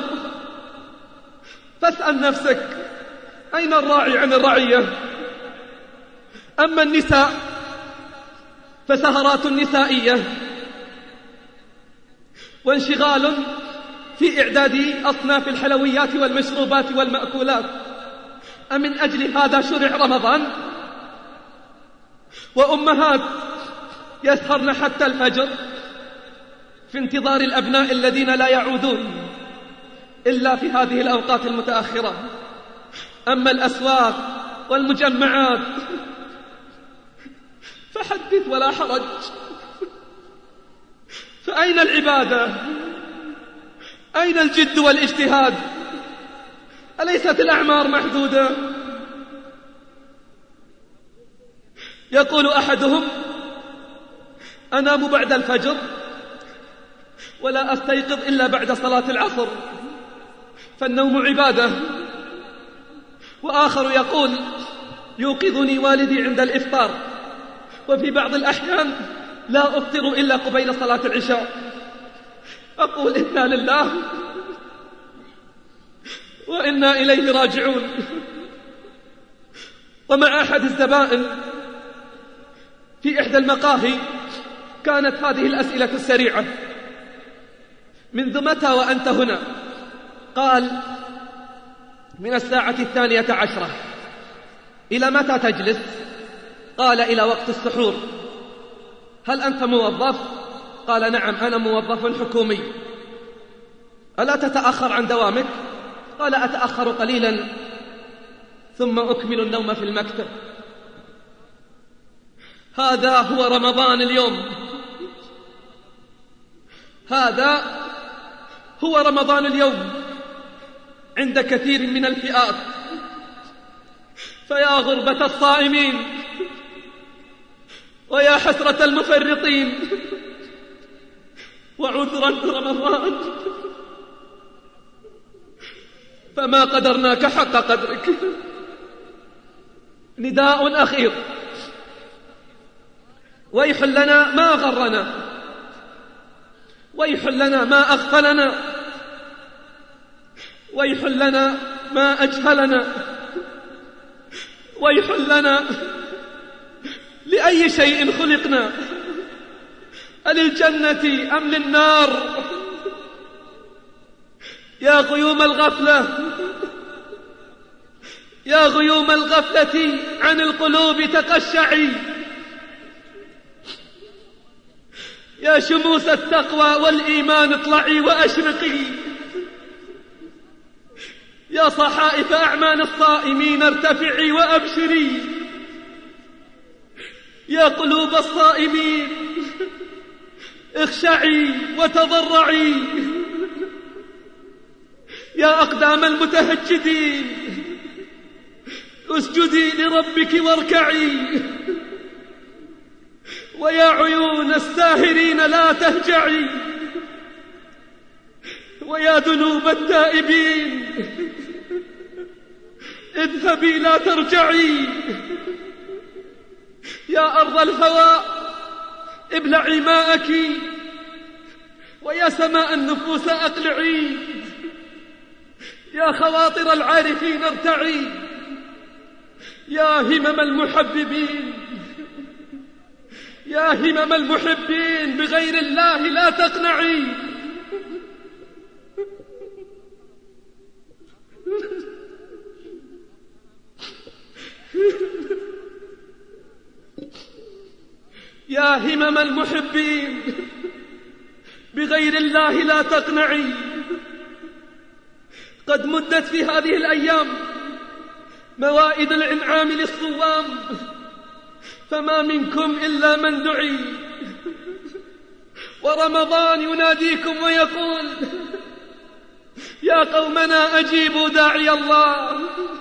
فاسأل نفسك أين الراعي عن الرعية؟ أما النساء فسهرات نسائية وانشغال في إعداد أصناف الحلويات والمشروبات والمأكولات. أمن أجل هذا شرع رمضان؟ وأمهات يسهرن حتى الفجر في انتظار الأبناء الذين لا يعودون إلا في هذه الأوقات المتأخرة. أما الأسواق والمجمعات فحدث ولا حرج. فأين العبادة؟ أين الجد والاجتهاد؟ أليست الأعمار محدودة؟ يقول أحدهم: أنام بعد الفجر ولا أستيقظ إلا بعد صلاة العصر، فالنوم عبادة. وآخر يقول: يوقظني والدي عند الإفطار، وفي بعض الأحيان لا أفطر إلا قبيل صلاة العشاء. أقول: إنا لله وإنا إليه راجعون. ومع أحد الزبائن في إحدى المقاهي كانت هذه الأسئلة السريعة: منذ متى وأنت هنا؟ قال: من الساعة الثانية عشرة. إلى متى تجلس؟ قال: إلى وقت السحور. هل أنت موظف؟ قال: نعم، أنا موظف حكومي. ألا تتأخر عن دوامك؟ قال: أتأخر قليلا ثم أكمل النوم في المكتب. هذا هو رمضان اليوم، هذا هو رمضان اليوم عند كثير من الفئات. فيا غربة الصائمين ويا حسرة المفرطين وعذرا رمضان، فما قدرناك حق قدرك. نداء أخير: ويح لنا ما غرنا، ويح لنا ما أغفلنا، ويح لنا ما أجهلنا، ويح لنا لأي شيء خلقنا، أللجنة أم للنار؟ يا غيوم الغفلة، يا غيوم الغفلة عن القلوب تقشعي، يا شموس التقوى والإيمان اطلعي وأشرقي، يا صحائف أعمال الصائمين ارتفعي وأبشري، يا قلوب الصائمين اخشعي وتضرعي، يا أقدام المتهجدين اسجدي لربك واركعي، ويا عيون الساهرين لا تهجعي، ويا ذنوب التائبين اذهبي لا ترجعي، يا أرض الهواء ابلعي ماءك، ويا سماء النفوس أقلعي، يا خواطر العارفين ارتعي، يا همم المحببين، يا همم المحبين بغير الله لا تقنعي. يا همم المحبين بغير الله لا تقنعي. قد مدت في هذه الأيام موائد الإنعام للصوام، فما منكم إلا من دعي، ورمضان يناديكم ويقول: يا قومنا أجيبوا داعي الله،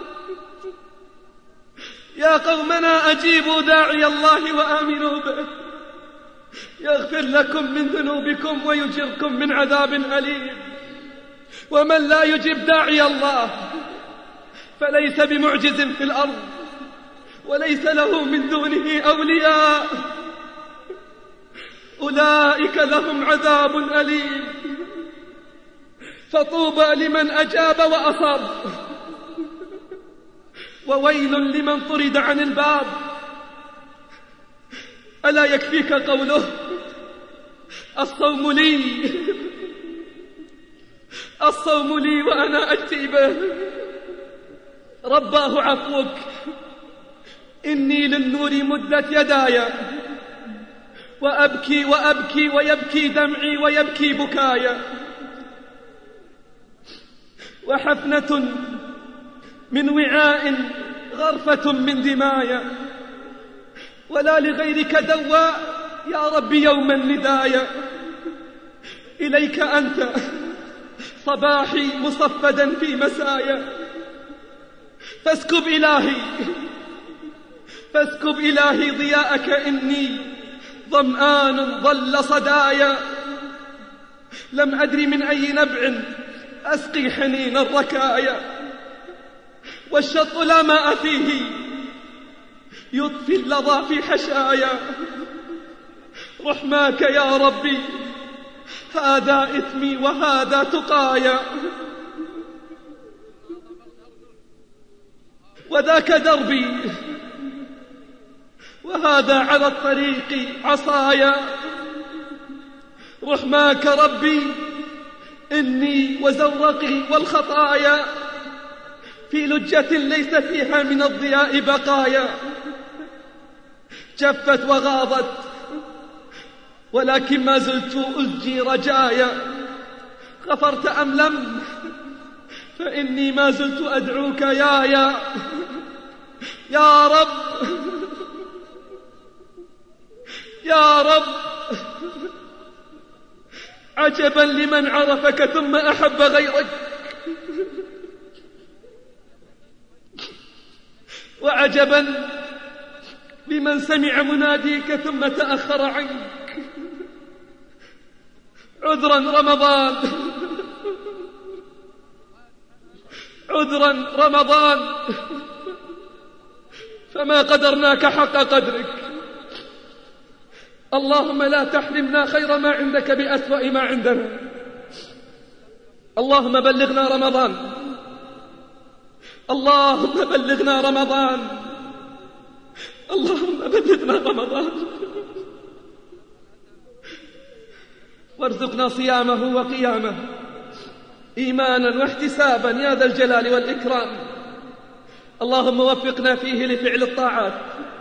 يا قومنا أجيبوا داعي الله وآمنوا به يغفر لكم من ذنوبكم ويجركم من عذاب أليم. ومن لا يجيب داعي الله فليس بمعجز في الأرض وليس له من دونه أولياء، أولئك لهم عذاب أليم. فطوبى لمن أجاب وأصاب، وويل لمن طرد عن الباب. ألا يكفيك قوله: الصوم لي، الصوم لي وأنا أجزي به. رباه عفوك إني للنور مدت يداي وأبكي وأبكي ويبكي دمعي ويبكي بكايا، وحفنة من وعاء غرفة من دمايا، ولا لغيرك دواء يا رب يوما ندايا. إليك أنت صباحي مصفدا في مسايا، فاسكب إلهي فاسكب إلهي ضياءك، إني ظمآن ظل صدايا. لم أدري من أي نبع أسقي حنين الركايا، والشط لا ماء فيه يطفي اللظى في حشايا. رحماك يا ربي هذا إثمي وهذا تقايا، وذاك دربي وهذا على الطريق عصايا. رحماك ربي إني وزورقي والخطايا في لجة ليس فيها من الضياء بقايا، جفت وغاضت ولكن ما زلت أزجي رجايا. غفرت أم لم؟ فإني ما زلت أدعوك يا يا يا رب يا رب. عجبا لمن عرفك ثم أحب غيرك، وعجبا لمن سمع مناديك ثم تأخر عنك. عذرا رمضان عذرا رمضان، فما قدرناك حق قدرك. اللهم لا تحرمنا خير ما عندك بأسوأ ما عندنا. اللهم بلغنا رمضان، اللهم بلغنا رمضان، اللهم بلغنا رمضان، وارزقنا صيامه وقيامه إيمانا واحتسابا يا ذا الجلال والإكرام. اللهم وفقنا فيه لفعل الطاعات،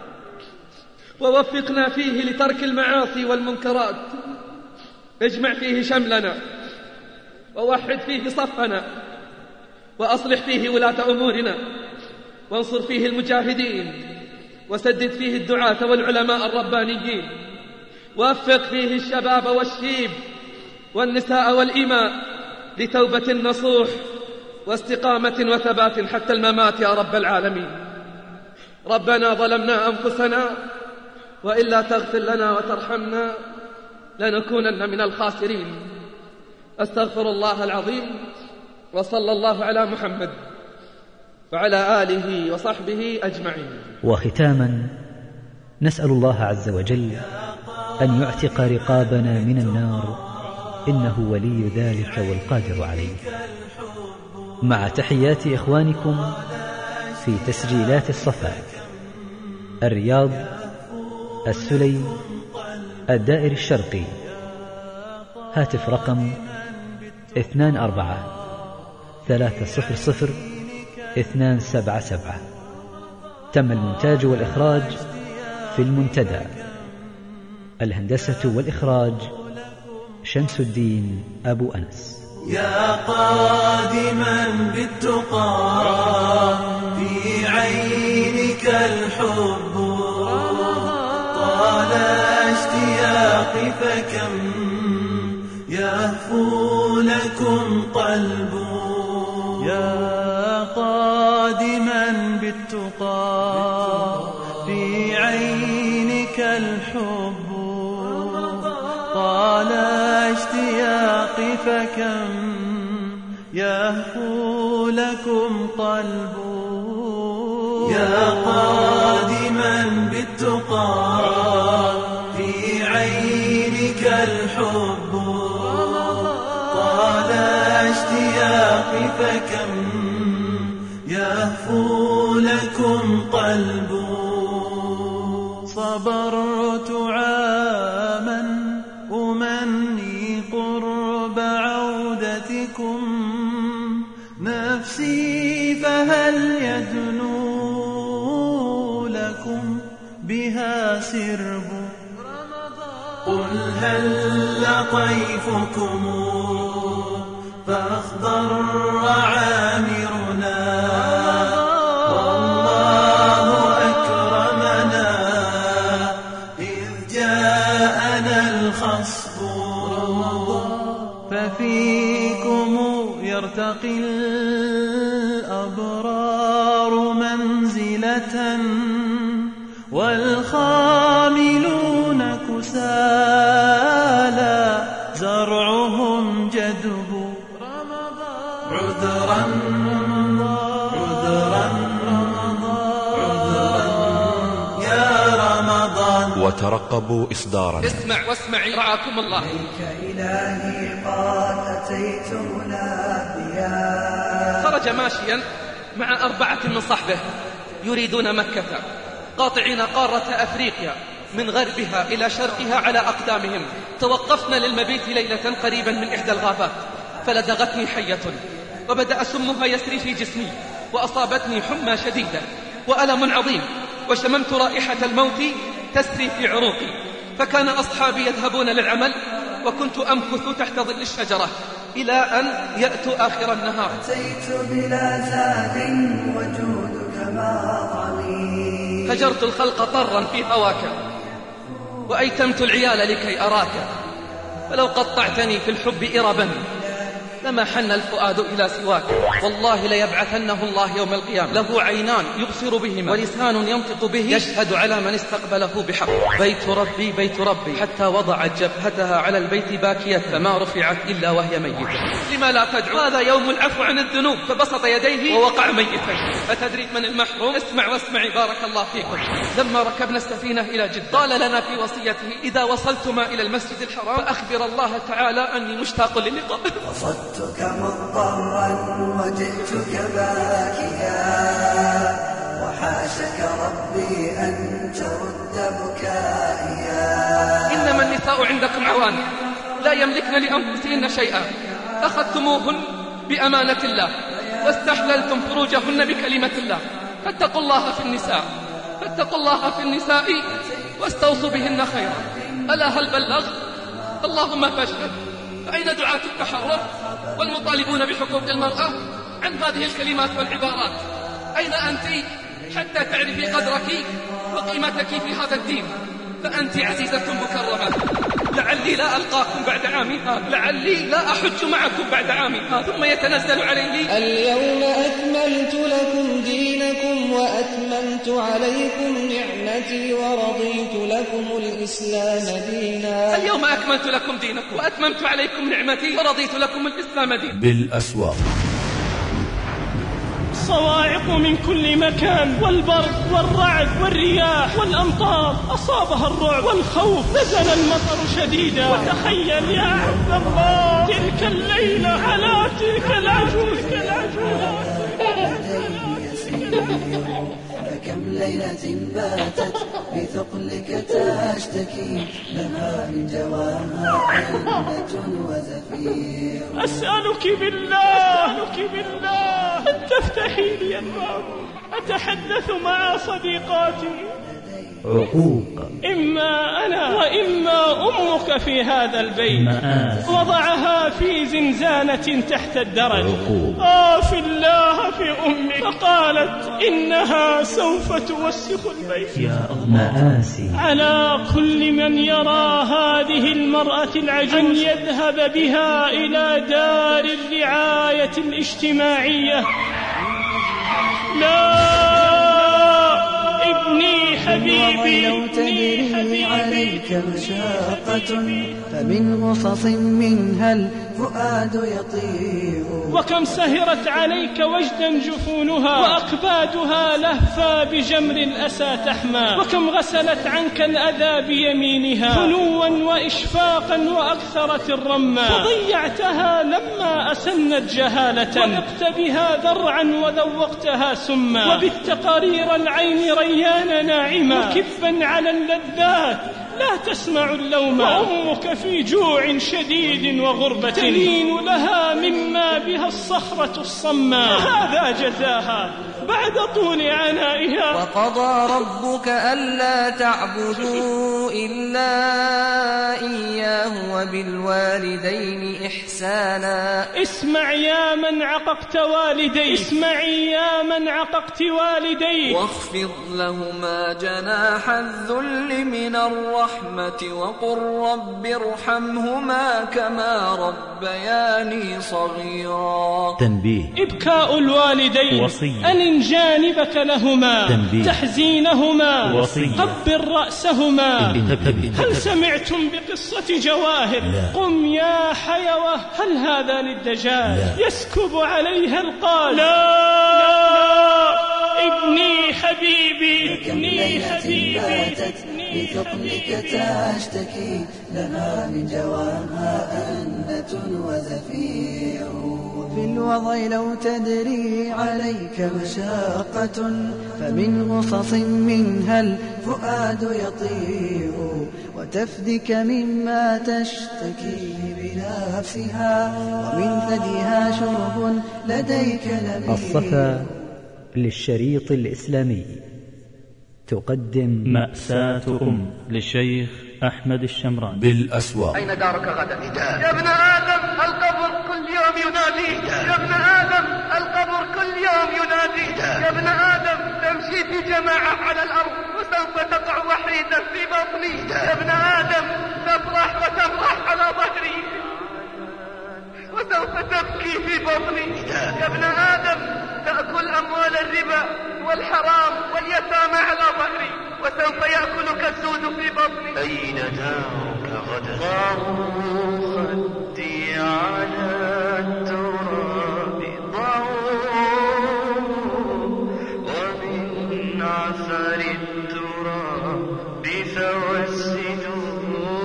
ووفقنا فيه لترك المعاصي والمنكرات. اجمع فيه شملنا، ووحد فيه صفنا، وأصلح فيه ولاة أمورنا، وانصر فيه المجاهدين، وسدد فيه الدعاة والعلماء الربانيين، ووفق فيه الشباب والشيب والنساء والإماء لتوبة نصوح واستقامة وثبات حتى الممات يا رب العالمين. ربنا ظلمنا أنفسنا وإلا تغفر لنا وترحمنا لنكونن من الخاسرين. أستغفر الله العظيم، وصلى الله على محمد وعلى آله وصحبه أجمعين. وختاما نسأل الله عز وجل أن يعتق رقابنا من النار، إنه ولي ذلك والقادر عليه. مع تحيات إخوانكم في تسجيلات الصفا، الرياض، السلي، الدائر الشرقي. هاتف رقم اثنان أربعة ثلاثة صفر صفر اثنان سبعة سبعة. تم المونتاج والإخراج في المنتدى. الهندسة والإخراج شمس الدين أبو أنس. يا قادما بالتقى في عينك الحب، طال اشتياقي فكم يهفو لكم قلب. يا قادما بالتقى في عينك الحب، طال اشتياقي فكم يهفو لكم قلب. يا قادما بالتقى في عينك الحب، طال اشتياقي فكم يهفو لكم قلب. صبرت عاما أمني قرب عودتكم، نفسي فهل يدنو لكم بها سرب. قل هل طيفكم فأخضر عامرنا، والله أكرمنا إذ جاءنا الخصب. ففيكم يرتقي الأبرار منزلة، والخاملون كسالى زرعهم جدب. عذرا عذرا عذرا يا رمضان. وترقبوا إصدارنا. اسمع واسمعي رعاكم الله. إلهي قد أتيت مناديا. خرج ماشيا مع أربعة من صحبه يريدون مكة، قاطعين قارة أفريقيا من غربها إلى شرقها على أقدامهم. توقفنا للمبيت ليلة قريبا من إحدى الغابات، فلدغتني حية وبدأ سمها يسري في جسمي، وأصابتني حمى شديدة وألم عظيم، وشممت رائحة الموت تسري في عروقي. فكان أصحابي يذهبون للعمل وكنت أمكث تحت ظل الشجرة إلى أن يأتوا آخر النهار. أتيت بلا زاد وجودك ماطمي. هجرت الخلق طرا في هواك، وأيتمت العيال لكي أراك. فلو قطعتني في الحب إربا لما حن الفؤاد إلى سواك. والله ليبعثنه الله يوم القيامة، له عينان يبصر بهما ولسان ينطق به، يشهد على من استقبله بحق. بيت ربي بيت ربي، حتى وضعت جبهتها على البيت باكية، فما رفعت إلا وهي ميتة. لما لا تدعو؟ هذا يوم العفو عن الذنوب. فبسط يديه ووقع ميتا. أتدري من المحروم؟ اسمع واسمعي بارك الله فيكم. لما ركبنا السفينة إلى جدة قال لنا في وصيته: إذا وصلتما إلى المسجد الحرام فأخبر الله تعالى أني مشتاق للقاء. قصدتك مضطرا وجئتك باكيا، وحاشك ربي أن ترد بكائيا. إنما النساء عندكم عوان لا يملكن لأنفسهن شيئا، أخذتموهن بأمانة الله واستحللتم فروجهن بكلمة الله. فاتقوا الله في النساء، فاتقوا الله في النساء واستوصوا بهن خيرا. ألا هل بلغت؟ اللهم فاشهد. فأين دعاة التحرر والمطالبون بحقوق المرأة عن هذه الكلمات والعبارات؟ أين أنت حتى تعرفي قدرك وقيمتك في هذا الدين؟ فأنت عزيزة مكرمة. لعلي لا ألقاكم بعد عامي هذا، لعلي لا أحج معكم بعد عامي هذا. ثم يتنزل عليه: اليوم أكملت لكم دينكم وأتممت عليكم نعمتي ورضيت لكم الإسلام دينا. اليوم أكملت لكم دينكم وأتممت عليكم نعمتي ورضيت لكم الإسلام دينا. بالأسواق صواعق من كل مكان، والبرق والرعد والرياح والأمطار أصابها الرعب والخوف. نزل المطر شديدا، وتخيل يا عبد الله تلك الليلة على تلك العجوز. فكم ليلة باتت بثقلك تشتكي، لها من جواها علة وزفير. أسألك بالله أسألك بالله أن تفتحي لي الباب، أتحدث مع صديقاتي. عقوق. إما أنا وإما أمك في هذا البيت. مآسي. وضعها في زنزانة تحت الدرج. عقوق. آه في الله في أمي، فقالت إنها سوف توسخ البيت. يا مآسي. على كل من يرى هذه المرأة العجوز أن يذهب بها إلى دار الرعاية الاجتماعية. لا ابني حبيبي، لو تدري عليك مشاقة، فمن غصص منها الفؤاد يطير. وكم سهرت عليك وجدا جفونها، وأكبادها لهفا بجمر الأسى تحمى. وكم غسلت عنك الأذى بيمينها، فنوا وإشفاقا وأكثرت الرمى. فضيعتها لما أسنت جهالة، وذقت بها ذرعا وذوقتها سما. وبت قرير العين ريان ناعما، وكبا على اللذات لا تسمع اللوم، وأمك في جوع شديد وغربة تلين لها مما بها الصخرة الصماء، هذا جزاها بعد طول عنائها. وقضى ربك ألا تعبدوا إلا إياه وبالوالدين إحسانا. اسمع يا من عققت والديك، اسمعي يا من عققت والديك، واخفض لهما جناح الذل من الرحمة وقل رب ارحمهما كما ربياني صغيرا. تنبيه: إبكاء الوالدين وصية، أن جانبك لهما، تنبيه: تحزينهما، وصية، قبل رأسهما. هل سمعتم بقصة جواهر؟ لا. قم يا حيوة، هل هذا للدجال؟ لا. يسكب عليها القال. لا, لا. ابني حبيبي، ابني حبيبي، بثقلك تشتكي لها من جواها أنة وزفير. في الوضع لو تدري عليك مشاقة فمن غصص منها الفؤاد يطير، وتفدك مما تشتكي بنفسها ومن ثديها شرب لديك نبيل. الصفا للشريط الإسلامي تقدم مأساة أم للشيخ أحمد الشمراني بالأسواق. أين دارك غدا؟ يا ابن آدم القبر كل يوم يناديك، يا ابن آدم القبر كل يوم يناديك، يا ابن آدم تمشي في جماعة على الأرض وسوف تقع وحيدا في بطني، يا ابن آدم تفرح وتفرح على ظهري وسوف تبكي في بطني، يا ابن آدم تأكل أموال الربا والحرام واليتامى على ظهري وسوف يأكلك السود في بطني. أين دارك غدا؟ ضعوا خدي على التراب، ضعوا ومن عثر التراب فوسدوا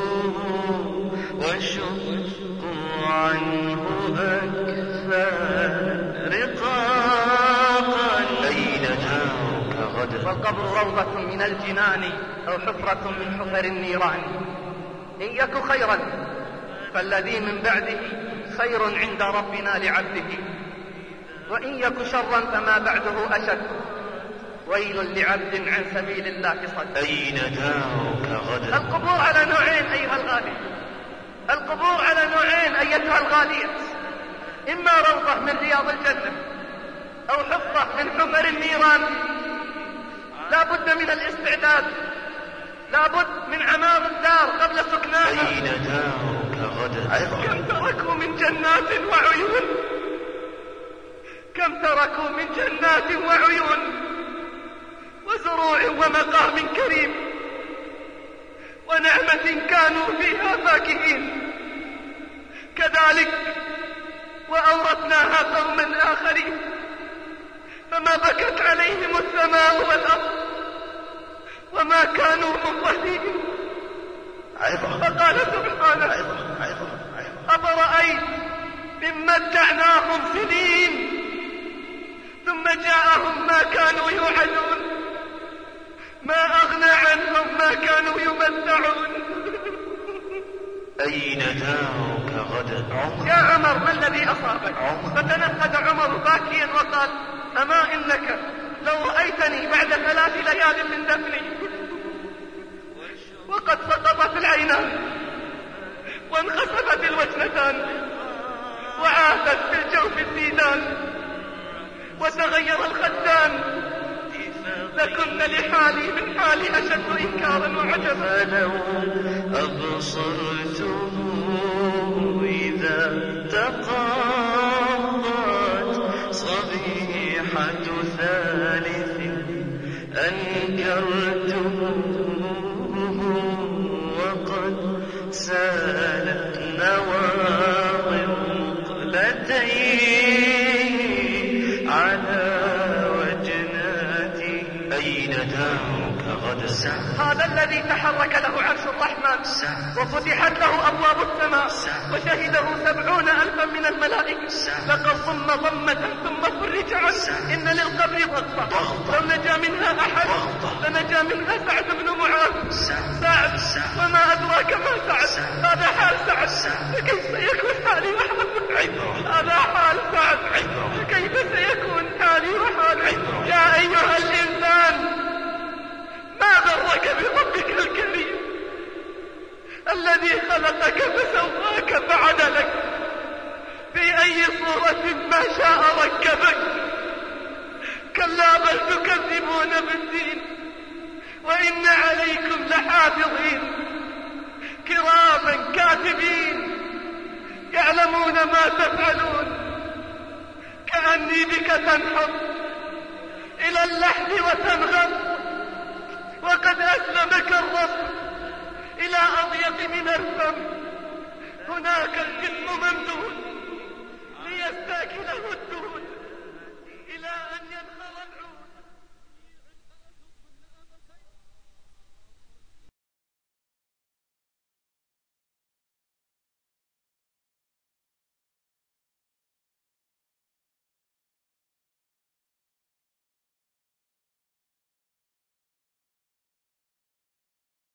وشقوا عنه أكفان رقاقا. أين دارك غدا؟ والقبر روضة من الجنان أو حفرة من حفر النيران. إن يك خيرا فالذي من بعده خير عند ربنا لعبده، وإن يك شرا فما بعده أشد. ويل لعبد عن سبيل الله صد. أين دارك غدا؟ القبور على نوعين أيها الغالي، القبور على نوعين أيتها الغالية، إما روضة من رياض الجنة أو حفرة من حفر النيران. لا بد من الاستعداد، لا بد من عمار الدار قبل سكناها. أين دارك غدا؟ كم تركوا من جنات وعيون، كم تركوا من جنات وعيون وزروع ومقام كريم ونعمة كانوا فيها فاكهين. كذلك وأورثناها قوما آخرين فما بكت عليهم السماء والأرض وما كانوا منظرين. فقال سبحانه: أفرأيت إن متعناهم سنين ثم جاءهم ما كانوا يوعدون ما أغنى عنهم ما كانوا يمتعون. أين دارك غدا؟ يا عمر ما الذي أصابك؟ فتنهد عمر باكيا وقال: أما إنك لو رأيتني بعد ثلاث ليال من دفني وقد سقطت العينان وانخسفت الوجنتان وعاثت في الجوف الديدان وتغير الخدان لكنت لحالي من حالي أشد إنكارا وعجبا. فلو أبصرته إذا تقاضت صبيحة ثالث أنكرته وقد سالت نواضر مقلتين على وجناتي. أين دارك غدا؟ هذا الذي تحرك له عرش الرحمن وفتحت له أبواب السماء وشهده سبعون ألفا من الملائكة. لقد ضم ضمة ثم فرج اجعل إن للقبر ضغطة لو نجا منها أحد لنجا منها سعد بن معاذ. سعد وما أدراك ما سعد، هذا حال سعد، فكيف سيكون حالي وحالك؟ هذا حال سعد، فكيف سيكون حالي وحالك؟ يا أيها الإنسان ما غرك بربك الكريم الذي خلقك فسواك فعدلك في أي صورة ما شاء ركبك. كلا بل تكذبون بالدين وإن عليكم لحافظين كراما كاتبين يعلمون ما تفعلون. كأني بك تنحط إلى اللحد وتنغم وقد أسلمك الرب إلى أضيق من الفم. هناك الجسم ممدود ليستاكله الدود